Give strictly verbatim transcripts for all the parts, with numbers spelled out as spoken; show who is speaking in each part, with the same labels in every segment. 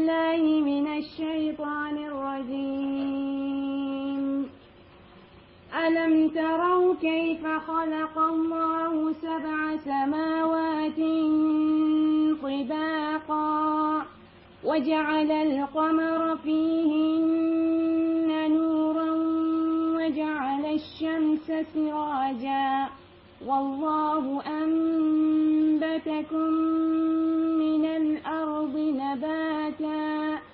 Speaker 1: بالله من الشيطان الرجيم ألم تروا كيف خلق الله سبع سماوات طباقا وجعل القمر فيهن نورا وجعل الشمس سراجا والله أنبتكم من الأرض نباتا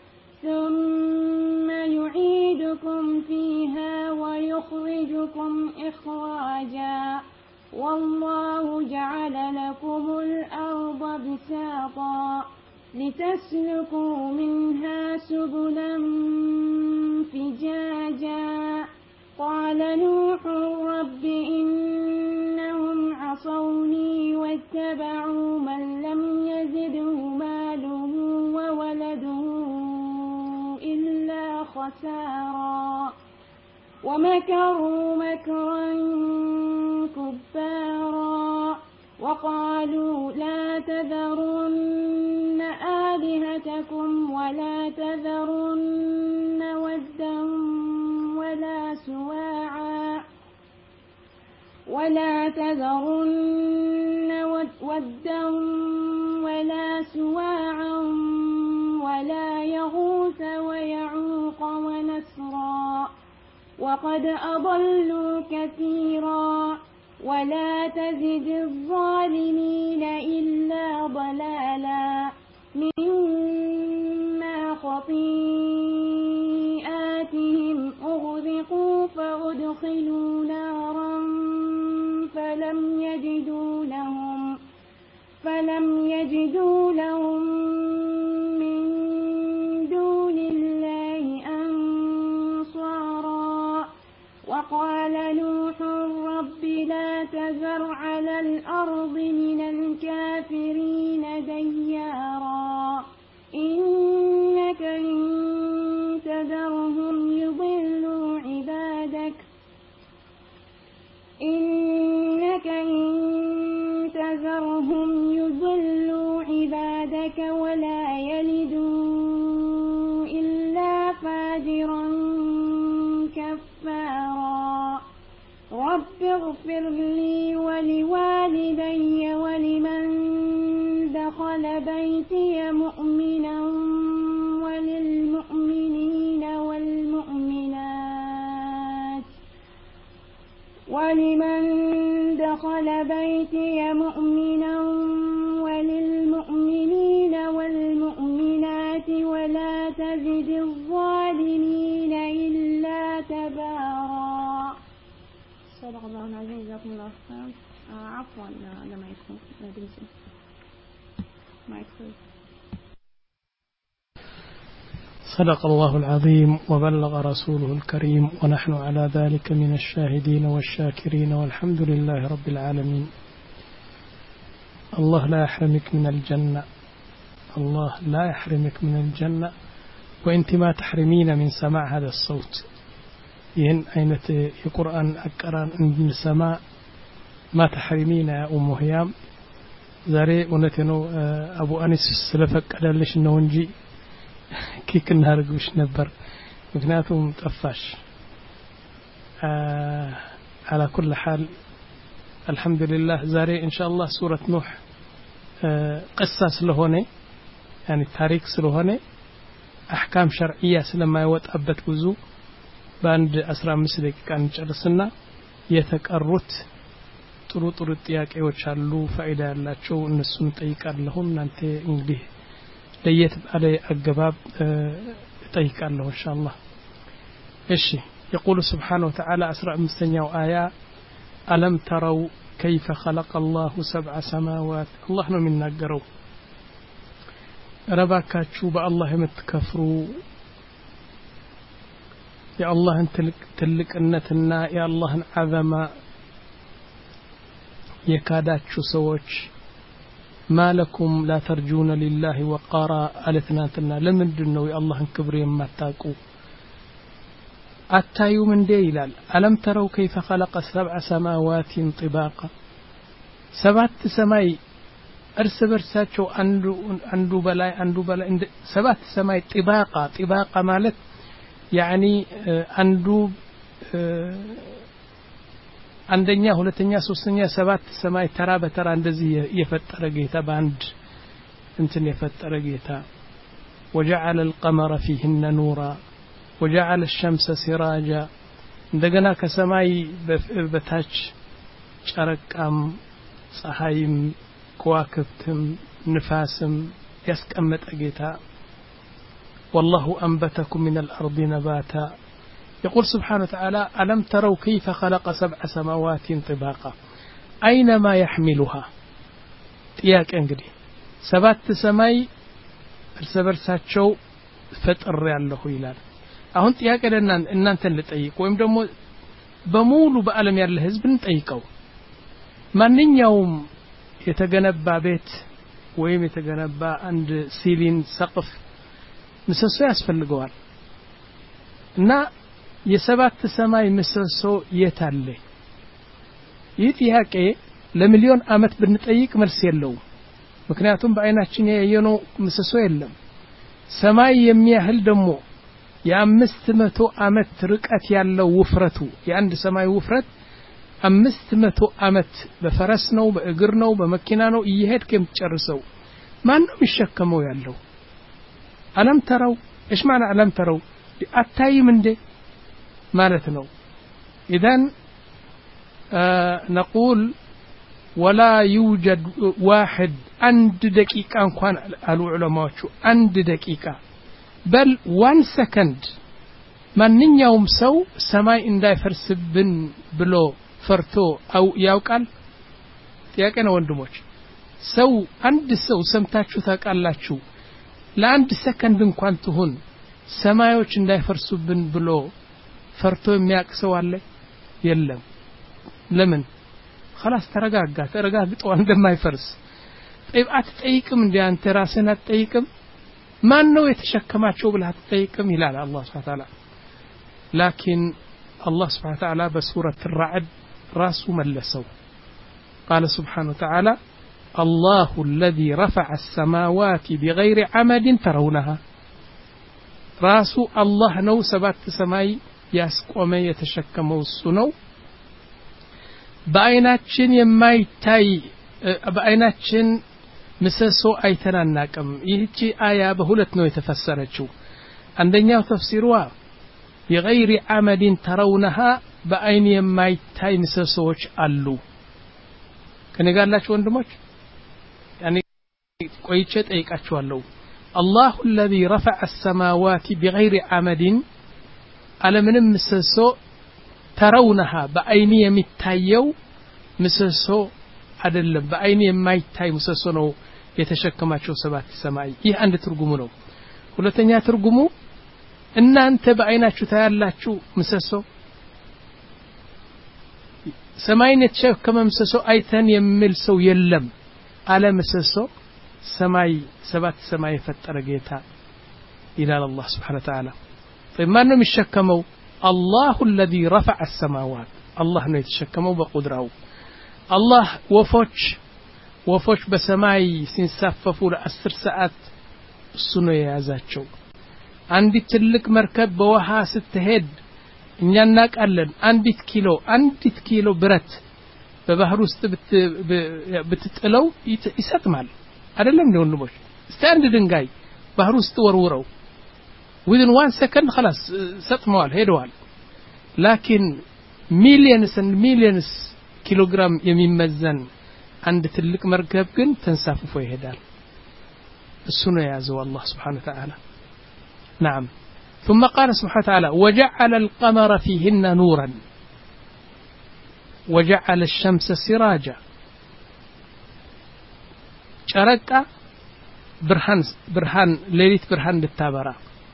Speaker 1: ثم يعيدكم فيها ويخرجكم إخراجا والله جعل لكم الأرض بساطا لتسلكوا منها سبلا فجاجا قال نوح رب إنهم عصوني واتبعوا من لم يزده ماله وولده إلا خسارا ومكروا مكرا كبارا وقالوا لا تذرن آلهتكم ولا تذرن ودا ولا سواعا ولا تذرن ودا ولا سواعا ولا يغوث ويعوق ونسرا وقد أضلوا كثيرا ولا تزد الظالمين إلا ضلالا مما خطيئاتهم أغرقوا فأدخلوا نارا فلم يجدوا لهم فلم يجدوا لهم من دون الله أنصارا وقال نوح رب لا تذر على الأرض من الكافرين ديارا إنك إن تذرهم يضلوا عبادك إنك إن تذرهم يضلوا عبادك ولا يلدوا إلا فاجرا كفارا رب اغفر لي ولوالدي ولمن دخل بيتي مؤمنا وللمؤمنين والمؤمنات ولمن دخل بيتي مؤمنا وللمؤمنين والمؤمنات ولا تزد الظالمين إلا تبارا صدق الله العظيم جزاكم الله خيرا عفوا لما يكون ما يكون
Speaker 2: صدق الله العظيم وبلغ رسوله الكريم ونحن على ذلك من الشاهدين والشاكرين والحمد لله رب العالمين. الله لا يحرمك من الجنة الله لا يحرمك من الجنة وانت ما تحرمين من سماع هذا الصوت. ይህን አይነት የቁርአን አቀራን እንድንሰማ ማተሐሪሚና ያ ኡሙ ህያም ዛሬ እውነቴ ነው አቡ አኒስ ስለፈቀደልሽ ነው እንጂ ኪክ እናርግሽ ነበር ምክንያቱም ጠፋሽ على كل حال الحمد لله ዛሬ ان شاء الله سوره نوح قصه ስለሆነ يعني ታሪክ ስለሆነ احكام شرعيه ስለማይወጣበት ብዙ በአንድ አስራ አምስት ደቂቃ እንጨርስና የተቀሩት ጥሩ ጥሩ ጥያቄዎች አሉ ፋይዳ ያላቸው እነሱን ጠይቃለሁ እናንተ እንግዲህ ለየት ባለ አገባብ ጠይቃለሁ ኢንሻአላህ እሺ يقول سبحانه وتعالى አስራ አምስተኛው አያ ألم تروا كيف خلق الله سبع سماوات الله ነው የሚናገረው ረባካችሁ በአላህ የምትከፍሩ የአላህን ትልቅነትና የአላህን አዘማ የካዳችሁ ሰዎች ማለኩም ላ ተርጁነ ሊላሂ ወቃራ አለትናንትና ለምንድነው የአላህን ክብር የማታውቁ አታዩም እንዴ ይላል አለም ተረው كيف خلق سبع سماوات طباقا ሰባት ሰማይ እርስ በርሳቸው አንዱ አንዱ በላይ አንዱ በላይ ሰባት ሰማይ ጥባቃ ጥባቃ ማለት ያኒ አንዱ አንደኛ ሁለተኛ ሶስተኛ ሰባት ሰማይ ተራ በተራ እንደዚህ የፈጠረ ጌታ በአንድ እንትን የፈጠረ ጌታ وجعل القمر فيهن نورا وجعل الشمس سراجا እንደገና ከሰማይ በታች ጨረቃም ፀሐይም ከዋክብትም ንፋስም ያስቀመጠ ጌታ والله أنبتكم من الأرض نباتا يقول سبحانه وتعالى ألم تروا كيف خلق سبع سماوات طباقا أينما يحملها ጥያቄ እንግዲህ ሰባት ሰማይ እርስ በርሳቸው ፈጥር ያለው ይላል አሁን ጥያቄ ለእናንተ እናንተን ልጠይቅ ወይም ደግሞ በሙሉ በአለም ያለ ህዝብ እንጠይቀው ማንኛውም የተገነባ ቤት ወይም የተገነባ አንድ ሲሊን ሰቅፍ ምሰሶ ያስፈልገዋል እና የሰባት ሰማይ ምሰሶ የታለ ይህ ጥያቄ ለሚሊዮን አመት ብንጠይቅ መልስ የለውም ምክንያቱም በአይናችን ያየነው ምሰሶ የለም ሰማይ የሚያህል ደግሞ የአምስት መቶ አመት ርቀት ያለው ውፍረቱ የአንድ ሰማይ ውፍረት አምስት መቶ አመት በፈረስ ነው በእግር ነው በመኪና ነው እየሄድክ የምትጨርሰው ማን ነው የሚሸከመው ያለው አለም ተረው ايش معنى አለም ተረው አታይም እንዴ ማለት ነው اذا آه نقول ولا يوجد واحد عند دقيقة እንኳን አሉ ዑለማዎቹ አንድ ደቂቃ በል one second ማንኛውም ሰው ሰማይ እንዳይፈርስብን ብሎ ፈርቶ አው ያውቃል ጥያቄ ነው ወንድሞች ሰው አንድ ሰው ሰምታችሁ ታውቃላችሁ ለአንድ ሰከንድ እንኳን ትሁን ሰማዮች እንዳይፈርሱብን ብሎ ፈርቶ የሚያቅሰው አለ የለም ለምን خلاص ተረጋጋ ተረጋግጦ እንደማይፈርስ طيب አትጠይቅም እንዴ አንተ ራስህን አትጠይቅም ማን ነው የተሸከማቸው ብለህ አትጠይቅም ይላል አላህ Subhanahu Wa Ta'ala لكن الله سبحانه وتعالى بسورة الرعد راسه ملسو قال سبحانه وتعالى الله الذي رفع السماوات بغير عمد ترونها راسه الله نو سبات سماي يسقوم يتشكمو السنو በአይናችን የማይታይ በአይናችን ምሰሶ አይተናናቅም ይህቺ አያ በሁለት ነው የተፈሰረችው አንደኛው ተፍሲሯ بغير عمد ترونها በአይን የማይታይ ምሰሶች አሉ ከነጋላችሁ ወንድሞች ያኔ ቆይቼ ጠይቃችኋለሁ الله الذي رفع السماوات بغير عمد على من ምሰሶ ترونها በአይን የሚታየው ምሰሶ አይደለም በአይን የማይታይ ምሰሶ ነው የተሸከማቸው ሰባት ሰማይ ይህ አንድ ትርጉሙ ነው ሁለተኛ ትርጉሙ እናንተ በአይናችሁ ታያላችሁ ምሰሶ ሰማይን የተሸከመ ምሰሶ አይተን የሚል ሰው የለም አለ ምሰሶ ሰማይ ሰባት ሰማይ የፈጠረ ጌታ ይላል አላህ Subhanahu Wa Ta'ala طيب ማን ነው የሚሸከመው الله الذي رفع السماوات الله ነው የተሸከመው በቁድራው الله ወፎች ወፎች በሰማይ ሲንሳፈፉ ለአስር ሰዓት እሱ ነው የያዛቸው አንዲት ትልቅ መርከብ በውሃ ስትሄድ እኛ እናቃለን አንዲት ኪሎ አንዲት ኪሎ ብረት በባህር ውስጥ ብትጥለው ይሰጥማል አይደለም እንደ ወንድሞች ስታንድ ድንጋይ ባህር ውስጥ ወርውረው within one second خلاص ሰጥመዋል ሄደዋል لكن millions and millions kilogram የሚመዘን አንድ ትልቅ መርከብ ግን ተንሳፍፎ ይሄዳል እሱ ነው ያዘው አላህ Subhanahu Wa Ta'ala نعم ثم قال سبحانه وتعالى وجعل القمر فيهن نورا وجعل الشمس سراجا ጨረቃ ብርሃን ብርሃን ሌሊት ብርሃን እንድታበራ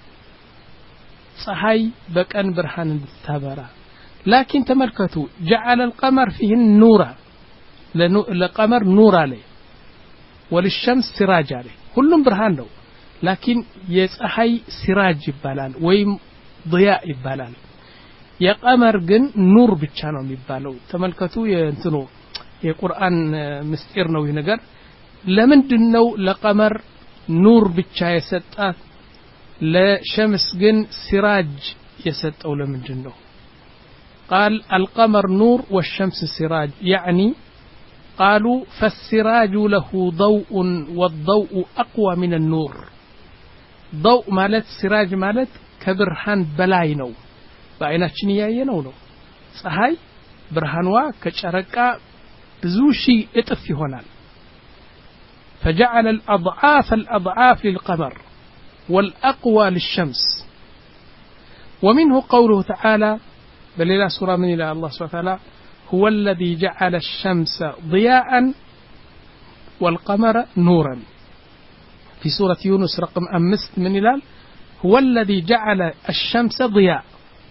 Speaker 2: ፀሐይ በቀን ብርሃን እንድታበራ لكن ተመልከቱ جعل القمر فيهن نورا ለቀመር ኑር አለ وللشمس سراج አለ ሁሉም ብርሃን ነው لكن የፀሐይ ሲራጅ ይባላል ወይም ضياء ይባላል የቀመር ግን ኑር ብቻ ነው የሚባለው ተመልከቱ የእንትኑ የቁርአን ምስጢር ነው ይህ ነገር ለምንድነው ለቀመር ኑር ብቻ የሰጣት ለሸምስ ግን ሲራጅ የሰጠው ለምንድነው قال القمر نور والشمس سراج يعني قالوا فالسراج له ضوء والضوء أقوى من النور ضوء مالت سراج مالت كبرهان بلاي ነው በአይናችን ያየነው ነው ፀሐይ ብርሃንዋ ከጨረቃ ብዙ ሺህ እጥፍ ይሆናል فجعل الأضعاف الأضعاف للقمر والأقوى للشمس ومنه قوله تعالى بل إلى سورة من إلى الله سبحانه وتعالى هو الذي جعل الشمس ضياء والقمر نورا في سورة يونس رقم أمست من إلى هو الذي جعل الشمس ضياء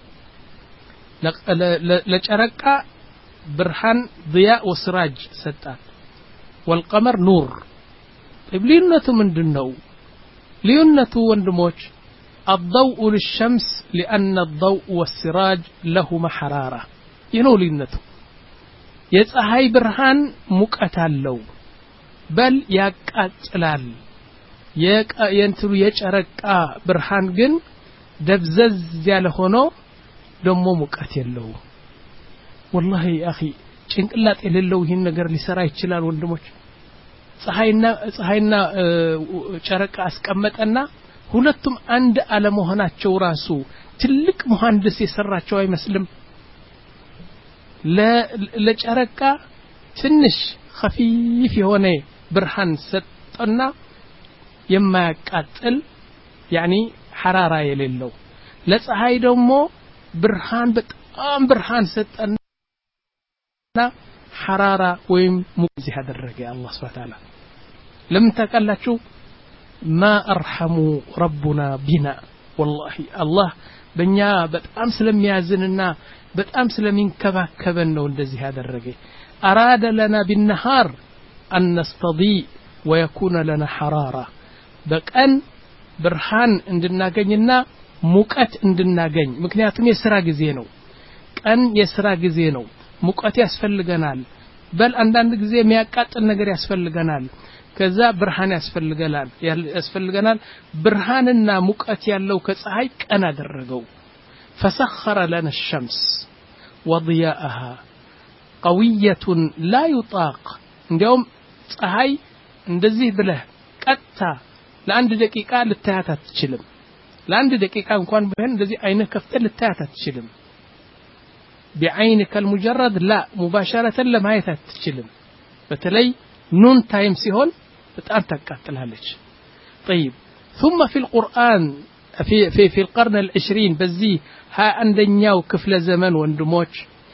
Speaker 2: لجرك برهان ضياء وسراج ستات والقمر نور طيب لينته من دنو لينته وندموش الضوء للشمس لأن الضوء والسراج لهما حرارة ينو لينته يتسهي برهان مكأتالو بل يكأتلال يك ينترو يجرك برهان جن دبزز يالهونو دمو مكأتيلو والله يا أخي ጭንቅላት የሌለው ይሄን ነገር ሊሰራ ይችላል ወንድሞች ፀሐይና ፀሐይና ጨረቃ አስቀመጠና ሁለቱም አንድ አለመሆናቸው ራሱ ትልቅ መሐንዲስ የሰራቸው አይመስልም ለጨረቃ ትንሽ خفيف የሆነ ብርሃን ሰጠና የማያቃጥል يعني حرارة የሌለው ለፀሐይ ደግሞ ብርሃን በጣም ብርሃን ሰጠና حرارة ويم مزي هذا الرجاء الله سبحانه وتعالى لم تقلتشو ما أرحم ربنا بنا والله الله بنيا بتأمس لم يازننا بتأمس لم ينكبه كبنا وندزي هذا الرجاء أراد لنا بالنهار أن نستضيء ويكون لنا حرارة بكأن برهان عندنا جننا مكأت عندنا جن مكنياتهم يسرق زينو كأن يسرق زينو ሙቀት ያስፈልገናል በል አንዳንድ ጊዜ የሚያቃጥል ነገር ያስፈልገናል ከዛ ብርሃን ያስፈልገናል ያስፈልገናል ብርሃንና ሙቀት ያለው ከፀሐይ ቀን አደረገው فسخر لنا الشمس وضياءها قوية لا يطاق እንዲያውም ፀሐይ እንደዚህ ብለህ ቀጥታ ለአንድ ደቂቃ ልታያት አትችልም ለአንድ ደቂቃ እንኳን ቢሆን እንደዚህ አይነ ከፍተህ ልታያት አትችልም بعينك المجرد لا مباشرة لما يتتشلم بتلي نون تايم سيهون بتأم تقتلهالج طيب ثم في القرآن في في في القرن العشرين بزي ها عندنياو كفل زمن وندموش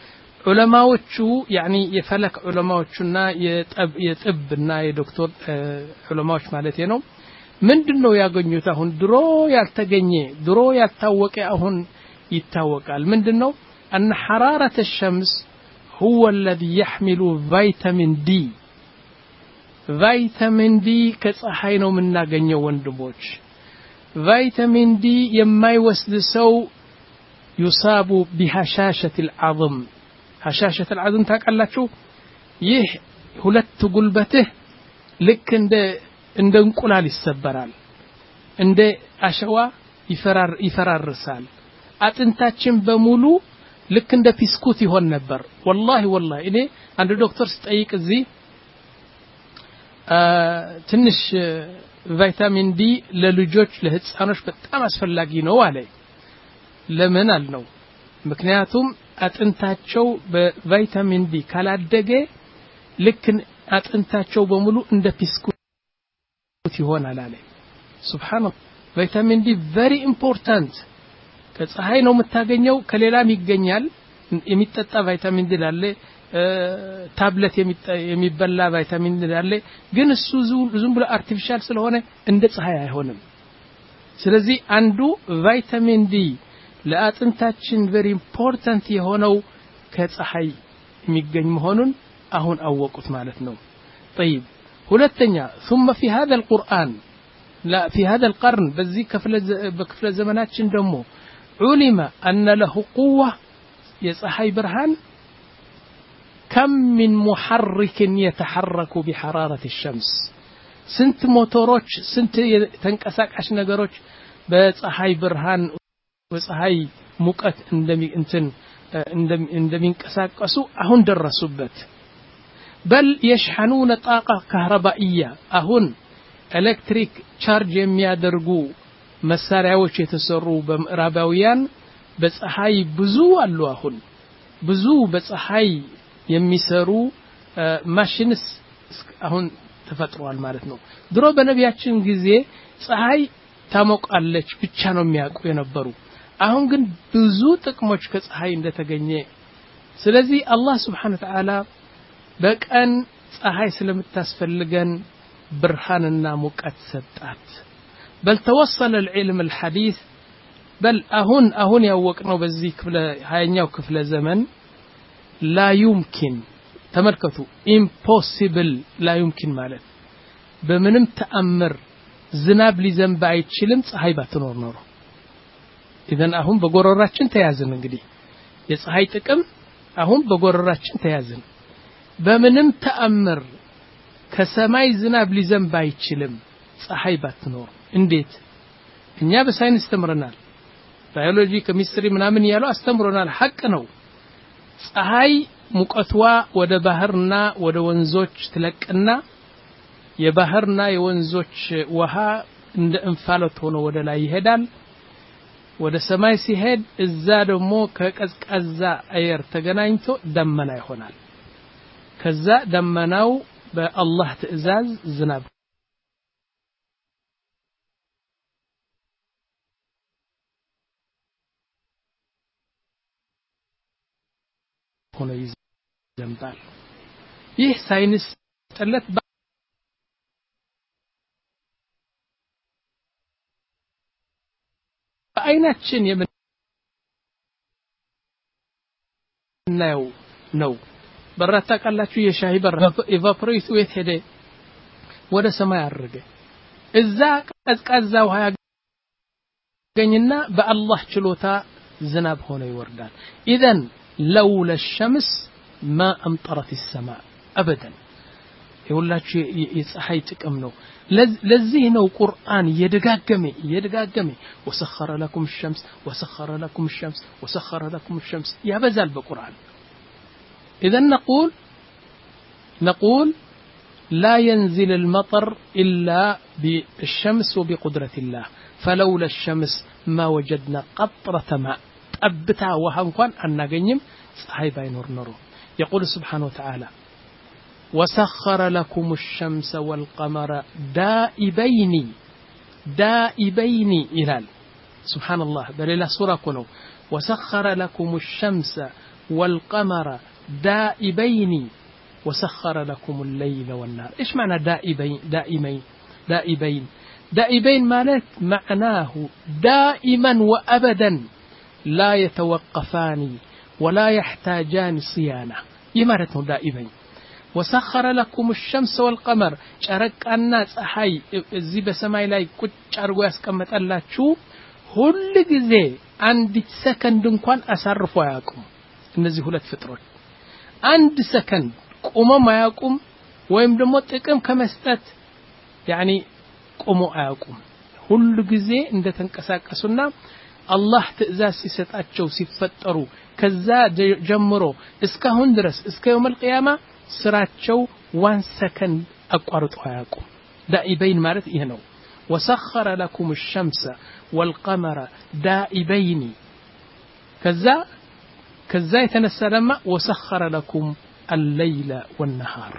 Speaker 2: علماء يعني يفلك علماء شنا يتب يتبنا يا دكتور علماء مالتينهم من دنو ياغنيوتا هون درو يالتغني درو يالتاوقي اهون يتاوقال من دنو أن حرارة الشمس هو الذي يحمل فيتامين دي فيتامين دي كصحينو من ناغنيو وندموش فيتامين دي يما يوصل سو يصاب بهشاشة العظم هشاشة العظم تاقلاچو ይህ ሁለት ጉልበትህ ልክ እንደ እንደ እንቁላል ይሰበራል እንደ አሸዋ ይፈራር ይፈራርሳል አጥንታችን በሙሉ ልክ እንደ ፒስኩት ይሆን ነበር والله والله እኔ አንድ ዶክተር ስጠይቅ እዚህ ትንሽ ቫይታሚን ዲ ለልጆች ለህፃኖች በጣም አስፈላጊ ነው አለ ለምን አልነው ምክንያቱም አጥንታቸው በቫይታሚን ዲ ካላደገ ልክ አጥንታቸው በሙሉ እንደ ፒስኩት ይሆናል አለ ሱብሃንአላህ ቫይታሚን ዲ very important ከፀሐይ ነው የምታገኘው ከሌላም ይገኛል የሚጠጣ ቫይታሚን ዲ አለ ታብሌት የሚበላ ቫይታሚን ዲ አለ ግን እሱ ዝም ብሎ አርቲፊሻል ስለሆነ እንደ ፀሐይ አይሆንም ስለዚህ አንዱ ቫይታሚን ዲ ለአጥንታችን very important የሆነው ከፀሐይ የሚገኝ መሆኑን አሁን አወቁት ማለት ነው طيب ሁለተኛ ثم في هذا القرآن لا في هذا القرن በዚህ በክፍለ ዘመናችን ደግሞ علم أن له قوة يصحي برهان كم من محرك يتحرك بحرارة الشمس ስንት ሞተሮች ስንት ተንቀሳቃሽ ነገሮች በፀሐይ ብርሃን በፀሐይ ሙቀት እንደሚ እንትን እንደሚንቀሳቀሱ አሁን ደረሱበት بل يشحنون طاقة كهربائية አሁን ኤሌክትሪክ ቻርጅ የሚያደርጉ መሳሪያዎች የተሰሩ በምዕራባውያን በፀሐይ ብዙ አሉ አሁን ብዙ በፀሐይ የሚሰሩ ማሽንስ አሁን ተፈጥሯል ማለት ነው ድሮ በነቢያችን ጊዜ ፀሐይ ታሞቃለች ብቻ ነው የሚያውቁ የነበሩ አሁን ግን ብዙ ጥቅሞች ከፀሐይ እንደተገኘ ስለዚህ አላህ Subhanahu Wa Ta'ala በቀን ፀሐይ ስለምታስፈልገን برهاننا ሙቀት ሰጣት بل توصل العلم الحديث بل أهون أهون ያወቅነው በዚህ ክፍለ ሃያኛው ክፍለ ዘመን لا يمكن ተመልከቱ impossible لا يمكن ማለት በምንም ተአምር ዝናብ ሊዘንብ አይችልም ፀሐይ ባትኖር ኖሮ ኢዘን አሁን በጎረራችን ተያዝን እንግዲህ የፀሐይ ጥቅም አሁን በጎረራችን ተያዝን በምንም ተአምር ከሰማይ ዝናብ ሊዘንብ አይችልም ፀሐይ ባትኖር እንዴት እኛ በሳይንስ ተምረናል ባዮሎጂ ኬሚስትሪ ምናምን ያለው አስተምሮናል ሐቅ ነው ፀሐይ ሙቀትዋ ወደ ባህርና ወደ ወንዞች ትለቅና የባህርና የወንዞች ውሃ እንደ እንፋሎት ሆኖ ወደ ላይ ይሄዳል ወደ ሰማይ ሲሄድ እዛ ደግሞ ከቀዝቃዛ አየር ተገናኝቶ ደመና ይሆናል ከዛ ደመናው በአላህ ትእዛዝ ዝናብ ሆነ ይዘንባል ይህ ሳይንስ ጠለት በአይናችን የምናየው ነው በራታ ቃላችሁ የሻሂ በር ኢቫፖሬት ወይት ሄደ ወደ ሰማይ አረገ እዛ ቀዝቃዛ ውሃ ያገኝና በአላህ ችሎታ ዝናብ ሆነ ይወርዳል ኢዘን لولا الشمس ما امطرت السماء ابدا ይሁላችሁ የፀሐይ ጥቅም ነው ለዚህ ነው ቁርአን የደጋገመ የደጋገመ وسخر لكم الشمس وسخر لكم الشمس وسخر لكم الشمس ያበዛል በቁርአን اذا نقول نقول لا ينزل المطر الا بالشمس وبقدرة الله فلولا الشمس ما وجدنا قطرة ماء أبتا وها እንኳን አናገኝም ፀሐይ ባይኖር ኖሮ يقول سبحانه وتعالى وسخر لكم الشمس والقمر دائبين دائبين إلال سبحان الله بليلة سورة كنو وسخر لكم الشمس والقمر دائبين وسخر لكم الليل والنهار إيش معنى دائبين دائمين دائبين دائبين مالت معناه دائما وأبدا لا يتوقفان ولا يحتاجان صيانة يمارته دائبين وسخر لكم الشمس والقمر شرقنا ፀሐይ እዚህ በሰማይ ላይ ቁጭ አርጎ ያስቀመጠላችሁ ሁሉ ጊዜ አንድ ሰከንድ እንኳን አሳርፎ አያውቁም እነዚህ ሁለት ፍጥሮች አንድ ሰከንድ ቆመው አያውቁም ወይም ደግሞ ጥቅም ከመስጠት ያኒ ቆመው አያውቁም ሁሉ ጊዜ እንደተንቀሳቀሱና አላህ ትእዛዝ ሲሰጣቸው ሲፈጠሩ ከዛ ጀምሮ እስካሁን ድረስ እስከ يوم القيامة ስራቸው ዋን ሰከንድ አቋርጦ አያውቁም دائبين ማለት ይሄ ነው وسخر لكم الشمس والقمر دائبين ከዛ ከዛ የተነሳ ደግሞ وسخر لكم الليل والنهار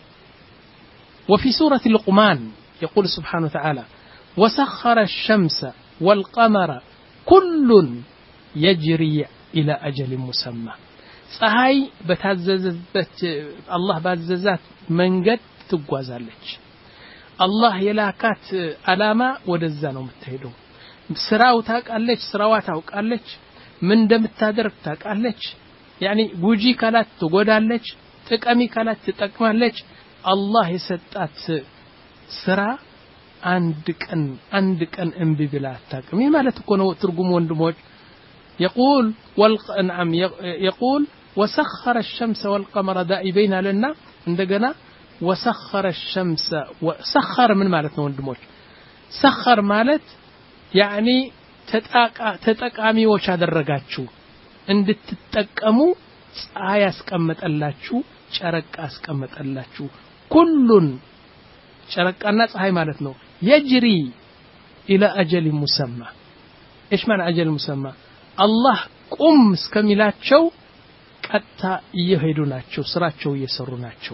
Speaker 2: وفي سورة لقمان يقول سبحانه وتعالى وسخر الشمس والقمر كل يجري إلى أجل مسمى ፀሐይ በታዘዘበት አላህ ባዘዛት መንገድ ትጓዛለች አላህ የላካት አላማ ወደዛ ነው የምትሄደው ስራው ታውቃለች ስራዋ ታውቃለች ምን እንደምታደርግ ታውቃለች ያኒ ጉጂ ካላት ትጎዳለች ጥቅሚ ካላት ትጠቅማለች አላህ የሰጣት ስራ አንድ ቀን አንድ ቀን እንቢ ብላ አታውቅም ይህ ማለት እኮ ነው ትርጉሙ ወንድሞች يقول والنعم يقول وسخر الشمس والقمر دائبين لنا عندنا وسخر الشمس وسخر من معناتنا ወንድሞች سخر ማለት يعني ተጣቃ ተጠቃሚዎች አደረጋችሁ እንድትጠቀሙ ፀሐይ አስቀመጠላችሁ ጨረቃ አስቀመጠላችሁ ኩሉን ጨረቃና ፀሐይ ማለት ነው يجري الى اجل مسمى ايش معنى اجل مسمى الله قم እስከሚላቸው ቀጥታ እየሄዱ ናቸው ስራቸው እየሰሩ ናቸው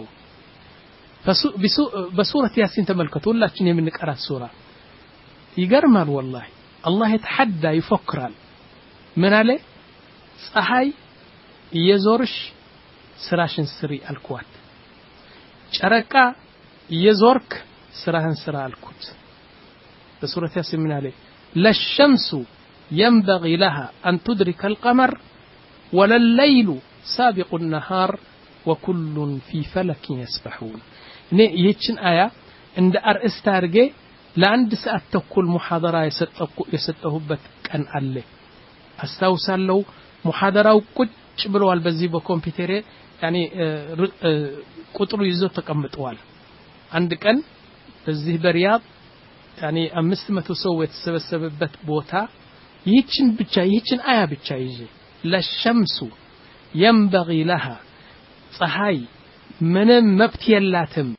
Speaker 2: በሱረة ያሲን ተመልከቱ ሁላችን የምንቀራት ሱራ ይገርማል والله الله يتحدى يفكرال من عليه ፀሐይ እየዞርሽ ስራሽን ስሪ አልኳት ጨረቃ እየዞርክ ስራህን ስራ አልኩት በሱረة ያሲን ምን አለ ለሸምሱ ينبغي لها أن تدرك القمر ولا الليل سابق النهار وكل في فلك يسبحون ني يچن آية عند أرئيس تارجي لعند ساعة تقول محاضرة يسطهبت كان الله أستوصل له محاضرة وكتش بلوال بزي بكمبيوتر يعني قطر يزو تقمطوال عندك أن بزي برياض يعني أمست ما تسوي تسبسبت بوتا يچن بچا يچن آية بچا يجي للشمس ينبغي لها ፀሐይ ምንም መብት የላትም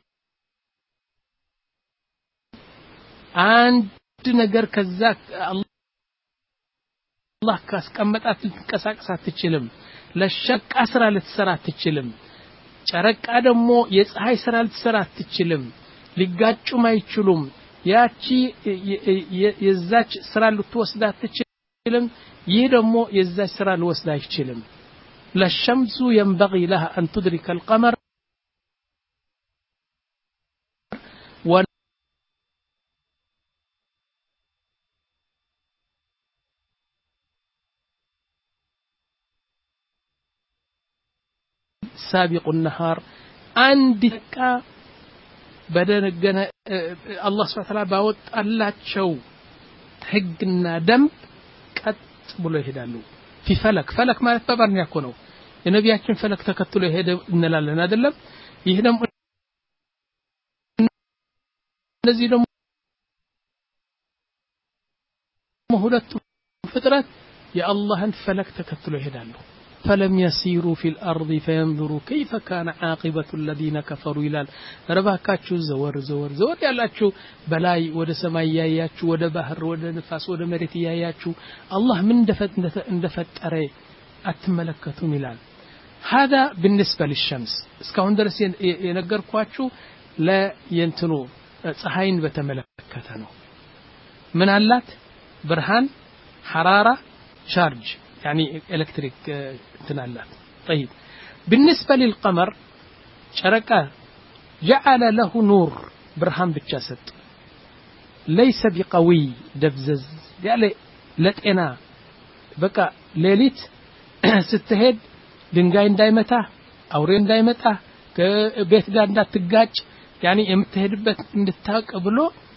Speaker 2: አንድ ነገር ከዛ አላህ ካስቀመጣት ልትንቀሳቀስ አትችልም ለሸቃ ስራ ልትሰራ አትችልም ጨረቃ ደግሞ የፀሐይ ስራ ልትሰራ አትችልም ሊጋጩም አይችሉም ያቺ የዛች ስራ ልትወስድ አትችልም ይህ ደግሞ የዛች ስራ ልወስድ አይችልም للشمس ينبغي لها أن تدرك القمر سابق النهار عندك بدنا الله سبحانه وتعالى باوت الله شو حقنا دم قط بلو يهدالو في فلك فلك ما يتبرن يكونوا النبياتين فلك تكتلوا يهدى እንላለን አይደለም ይሄ ደግሞ እነዚህ ደግሞ ሁለቱ ፍጥረት የአላህን ፈለክ ተከትለው ይሄዳሉ فلم يسيروا في الأرض فينظروا كيف كان عاقبة الذين كفروا إلى رباكاتشو زور زور زور يالاتشو بلاي ودا سماي ياياتشو ودا بحر ودا نفاس ودا مريت ياياتشو الله من دفت اندفت أري أتملكتون إلى هذا بالنسبة للشمس اسكاون درس ينقركواتشو لا ينتنو ፀሐይን በተመለከተ ነው ምን አላት ብርሃን حرارة شارج يعني إلكتريك تنالات طيب بالنسبة للقمر شركة جعل له نور برهان بالجسد ليس بقوي دبزز يعني لتقنا بقى ليلت ستهد دنجاين دايمتا أورين دايمتا بيت قاعد تقاج يعني يمتهدبت እንድታቅ ብሎ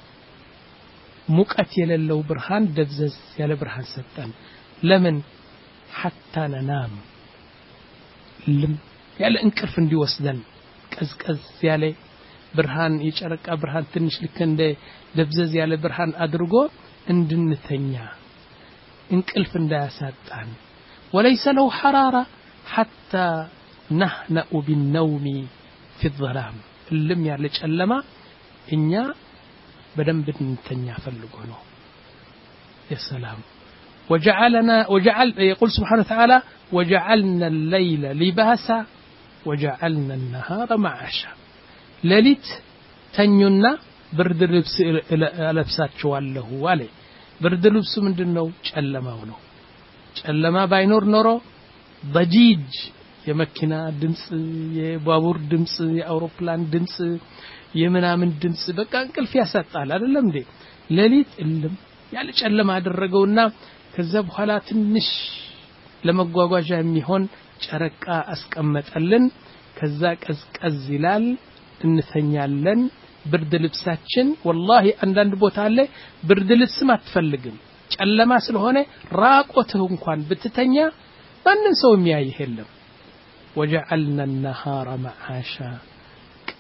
Speaker 2: ሙቀት የሌለው ብርሃን ደብዘዝ ያለ ብርሃን ሰጠን ለምን حتى ننام لم ያለ እንቅልፍ እንዲወስደን ቀዝቀዝ ያለ ብርሃን የጨረቃ ብርሃን ትንሽ ልክ እንደ ደብዘዝ ያለ ብርሃን አድርጎ እንድንተኛ እንቅልፍ እንዳያሳጣን وليس له حرارة حتى نهنأ بالنوم في الظلام لم ያለ ጨለማ እኛ በደንብ እንተኛ ፈልጎ ነው يا سلام وجعلنا وجعل يقول سبحانه وتعالى وجعلنا الليل لباسا وجعلنا النهار معاشا ليلت ተኙና ብርድ ልብስ ለብሳችኋለሁ አለ ብርድ ልብሱ ምንድነው ጨለማው ነው ጨለማ ባይኖር ኖሮ በጂጅ የመኪና ድምጽ የባቡር ድምጽ የአውሮፕላን ድምጽ የምናምን ድምጽ በቃ እንቅልፍ ያሳጣል አይደለም እንዴ ሌሊት እልም ያለ ጨለማ አደረገውና ከዛ በኋላ ትንሽ ለመጓጓዣ የሚሆን ጨረቃ አስቀመጠልን ከዛ ቀዝቀዝ ይላል እንተኛለን ብርድ ልብሳችን والله አንዳንድ ቦታ አለ ብርድ ልብስም አትፈልግም ጨለማ ስለሆነ ራቆትህ እንኳን ብትተኛ ማንንም ሰው የሚያይህ የለም وجعلنا النهار معاشا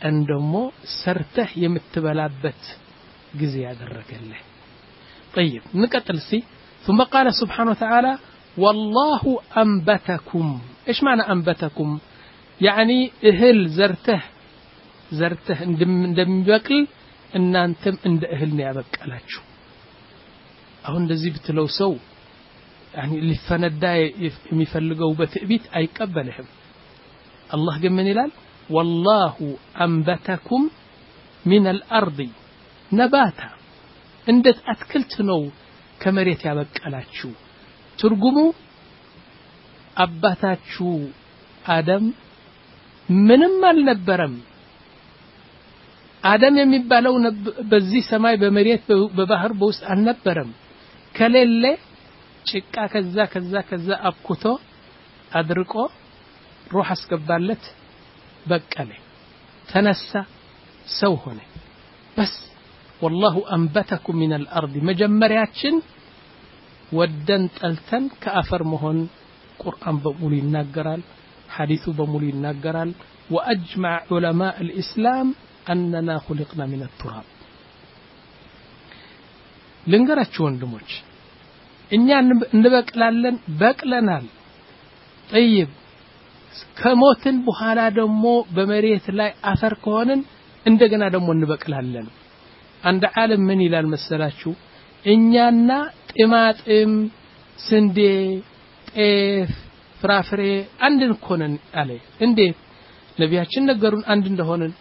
Speaker 2: ቀን ደግሞ ሰርተህ የምትበላበት ጊዜ ያደረገልህ طيب نقتل سي ثم قال سبحانه وتعالى والله أنبتكم إيش معنى أنبتكم يعني إهل زرته زرته اندم بيقل إن أنتم عند أهلنا يبقلاችሁ አሁን እንደዚህ ብትለው ሰው يعني اللي فندا የሚፈልገው በትዕቢት አይቀበልህም الله ግን ምን ይላል والله أنبتكم من الأرض نباتا እንዴት አትክልት ነው ከመሬት ያበቀላችሁ ትርጉሙ አባታችሁ አደም ምንም አልነበረም አደም የሚባለው በዚህ ሰማይ በመሬት በባህር በውስጥ አልነበረም ከሌለ ጭቃ ከዛ ከዛ ከዛ አብኩቶ አድርቆ روح አስገባለት በቀለ ተነሳ ሰው ሆነ بس والله أنبتكم من الأرض مجمرياتشن ودن تلتن كأفر مهن قرآن بمولي النقرال حديث بمولي النقرال وأجمع علماء الإسلام أننا خلقنا من التراب لنقرأتشون دموش إنيا نبك لالن بك لنال طيب كموتن بحالا دمو بمريت لاي أثر كونن اندقنا دمو نبك لالن عند عالم من إلى المسلاتشو إنيانا طماطم ስንዴ ጤፍ ፍራፍሬ አንድ እንኮነን አለ እንዴት ነቢያችን ነገሩን አንድ እንደሆነን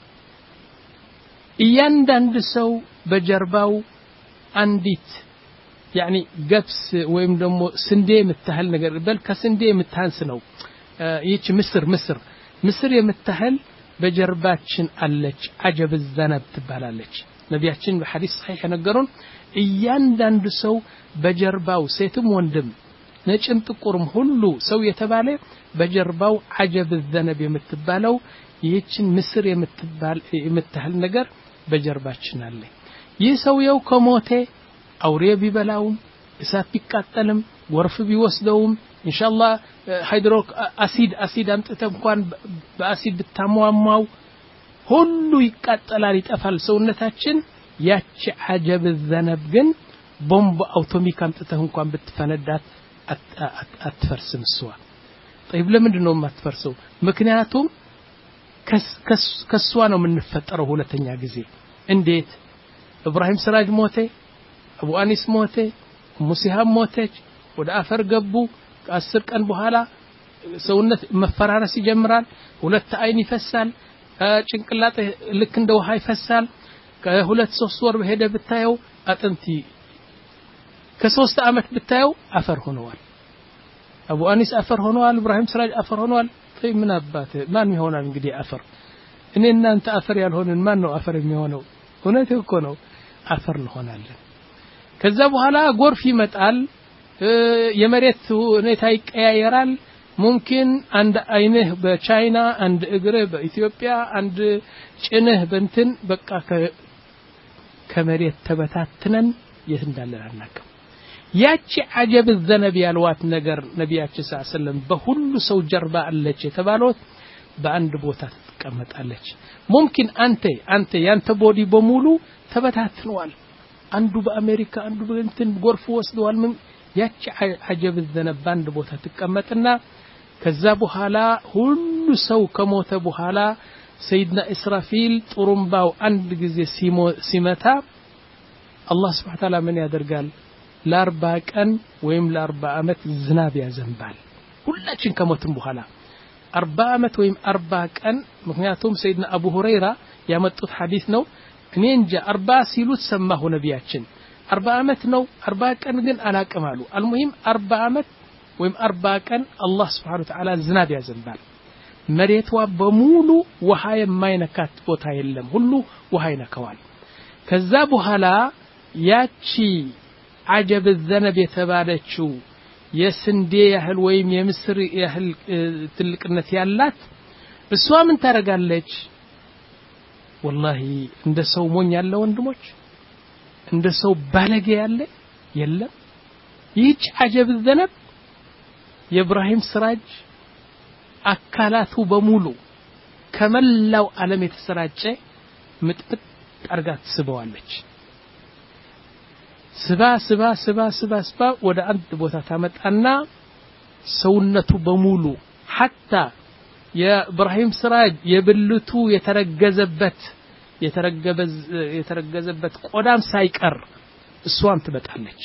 Speaker 2: እያንዳንዱ ሰው በጀርባው አንዲት يعني ገብስ ወይም ደግሞ ስንዴ የምታህል ነገር በል ከስንዴ የምታንስ ነው ይች ምስር ምስር ምስር የምታህል በጀርባችን አለች አጀብ ዘነብ ትባላለች ነቢያችን በሐዲስ صحيح ነገሩን እያንዳንዱ ሰው በጀርባው ሴትም ወንድም ነጭም ጥቁርም ሁሉ ሰው የተባለ በጀርባው አጀብ ዘነብ የምትባለው ይህችን ምስር የምትባል የምታህል ነገር በጀርባችን አለ ይህ ሰውየው ከሞተ አውሬ ቢበላውም እሳት ቢቃጠልም ወርፍ ቢወስደውም ኢንሻአላህ ሃይድሮክ አሲድ አሲድ አምጥተህ እንኳን በአሲድ ብታሟሟው ሁሉ ይቃጠላል ይጠፋል ሰውነታችን ያቺ አጀብ ዘነብ ግን ቦምብ አውቶሚክ አምጥተህ እንኳን ብትፈነዳት አትፈርስም እሷ طيب ለምንድን ነው የማትፈርሰው ምክንያቱም ከሷ ነው የምንፈጠረው ሁለተኛ ጊዜ እንዴት ኢብራሂም ስራጅ ሞተ አቡ አኒስ ሞተ ሙሲሃም ሞተች ወደ አፈር ገቡ ከአስር ቀን በኋላ ሰውነት መፈራረስ ይጀምራል ሁለት አይን ይፈሳል ጭንቅላት ልክ እንደ ውሃ ይፈሳል ከሁለት ሶስት ወር በሄደ ብታየው አጥንቲ ከሶስት አመት ብታየው አፈር ሆነዋል አቡ አኒስ አፈር ሆነዋል ኢብራሂም ስራጅ አፈር ሆነዋል طيب ምን አባቴ ማን ይሆናል እንግዲህ አፈር እኔ እናንተ አፈር ያልሆነን ማን ነው አፈር የሚሆነው እውነት እኮ ነው አፈር እንሆናለን ከዛ በኋላ ጎርፍ ይመጣል የመሬት ሁኔታ ይቀያየራል ممكن عند አይንህ በቻይና አንድ እግርህ በኢትዮጵያ አንድ ጭንህ በእንትን በቃ ከመሬት ተበታትነን የት እንዳለን አናውቅም ያቺ አጀብ ዘነብ ያልዋት ነገር ነብያችን ሰለላሁ በሁሉ ሰው ጀርባ አለች የተባለው በአንድ ቦታ ተቀመጣለች ممكن አንተ አንተ ያንተ ቦዲ በሙሉ ተበታትኗል አንዱ በአሜሪካ አንዱ በእንትን ጎርፍ ወስደዋል ምን ያቺ አጀብ ዘነብ በአንድ ቦታ ተቀመጥና ከዛ በኋላ ሁሉ ሰው ከሞተ በኋላ ሰይድና እስራፊል ጥሩምባው አንድ ጊዜ ሲመታ አላህ Subhanahu Wa Ta'ala ምን ያደርጋል ለአርባ ቀን ወይም ለአርባ አመት ዝናብ ያዘንባል ሁላችን ከሞትን በኋላ አርባ አመት ወይም አርባ ቀን ምክንያቱም ሰይድና አቡ ሁረይራ ያመጡት ሐዲስ ነው እኔ እንጃ አርባ ሲሉት ሰማሁ ነብያችን አርባ አመት ነው አርባ ቀን ግን አላቀማሉ አልሙሂም አርባ አመት ወይም አርባ ቀን አላህ Subhanahu Wa Ta'ala ዝናብ ያዘንባል መሬቷ በሙሉ ውሃ የማይነካት ቦታ የለም ሁሉ ውሃ ይነካዋል ከዛ በኋላ ያቺ አጀብ ዘነብ የተባለችው የስንዴ ያህል ወይም የምስር ያህል ትልቅነት ያላት እሷ ምን ታረጋለች والله እንደ ሰው ሞኝ ያለ ወንድሞች እንደ ሰው ባለጌ ያለ የለም ይህች አጀብ ዘነብ የኢብራሂም ስራጅ አካላቱ በሙሉ ከመላው ዓለም የተሰራጨ ምጥምጥ አርጋ ትስበዋለች ስባ ስባ ስባ ስባ ስባ ወደ አንድ ቦታ ታመጣና ሰውነቱ በሙሉ حتى የኢብራሂም ስራጅ የብልቱ የተረገዘበት የተረገበዝ የተረገዘበት ቆዳም ሳይቀር እሷን ትመጣለች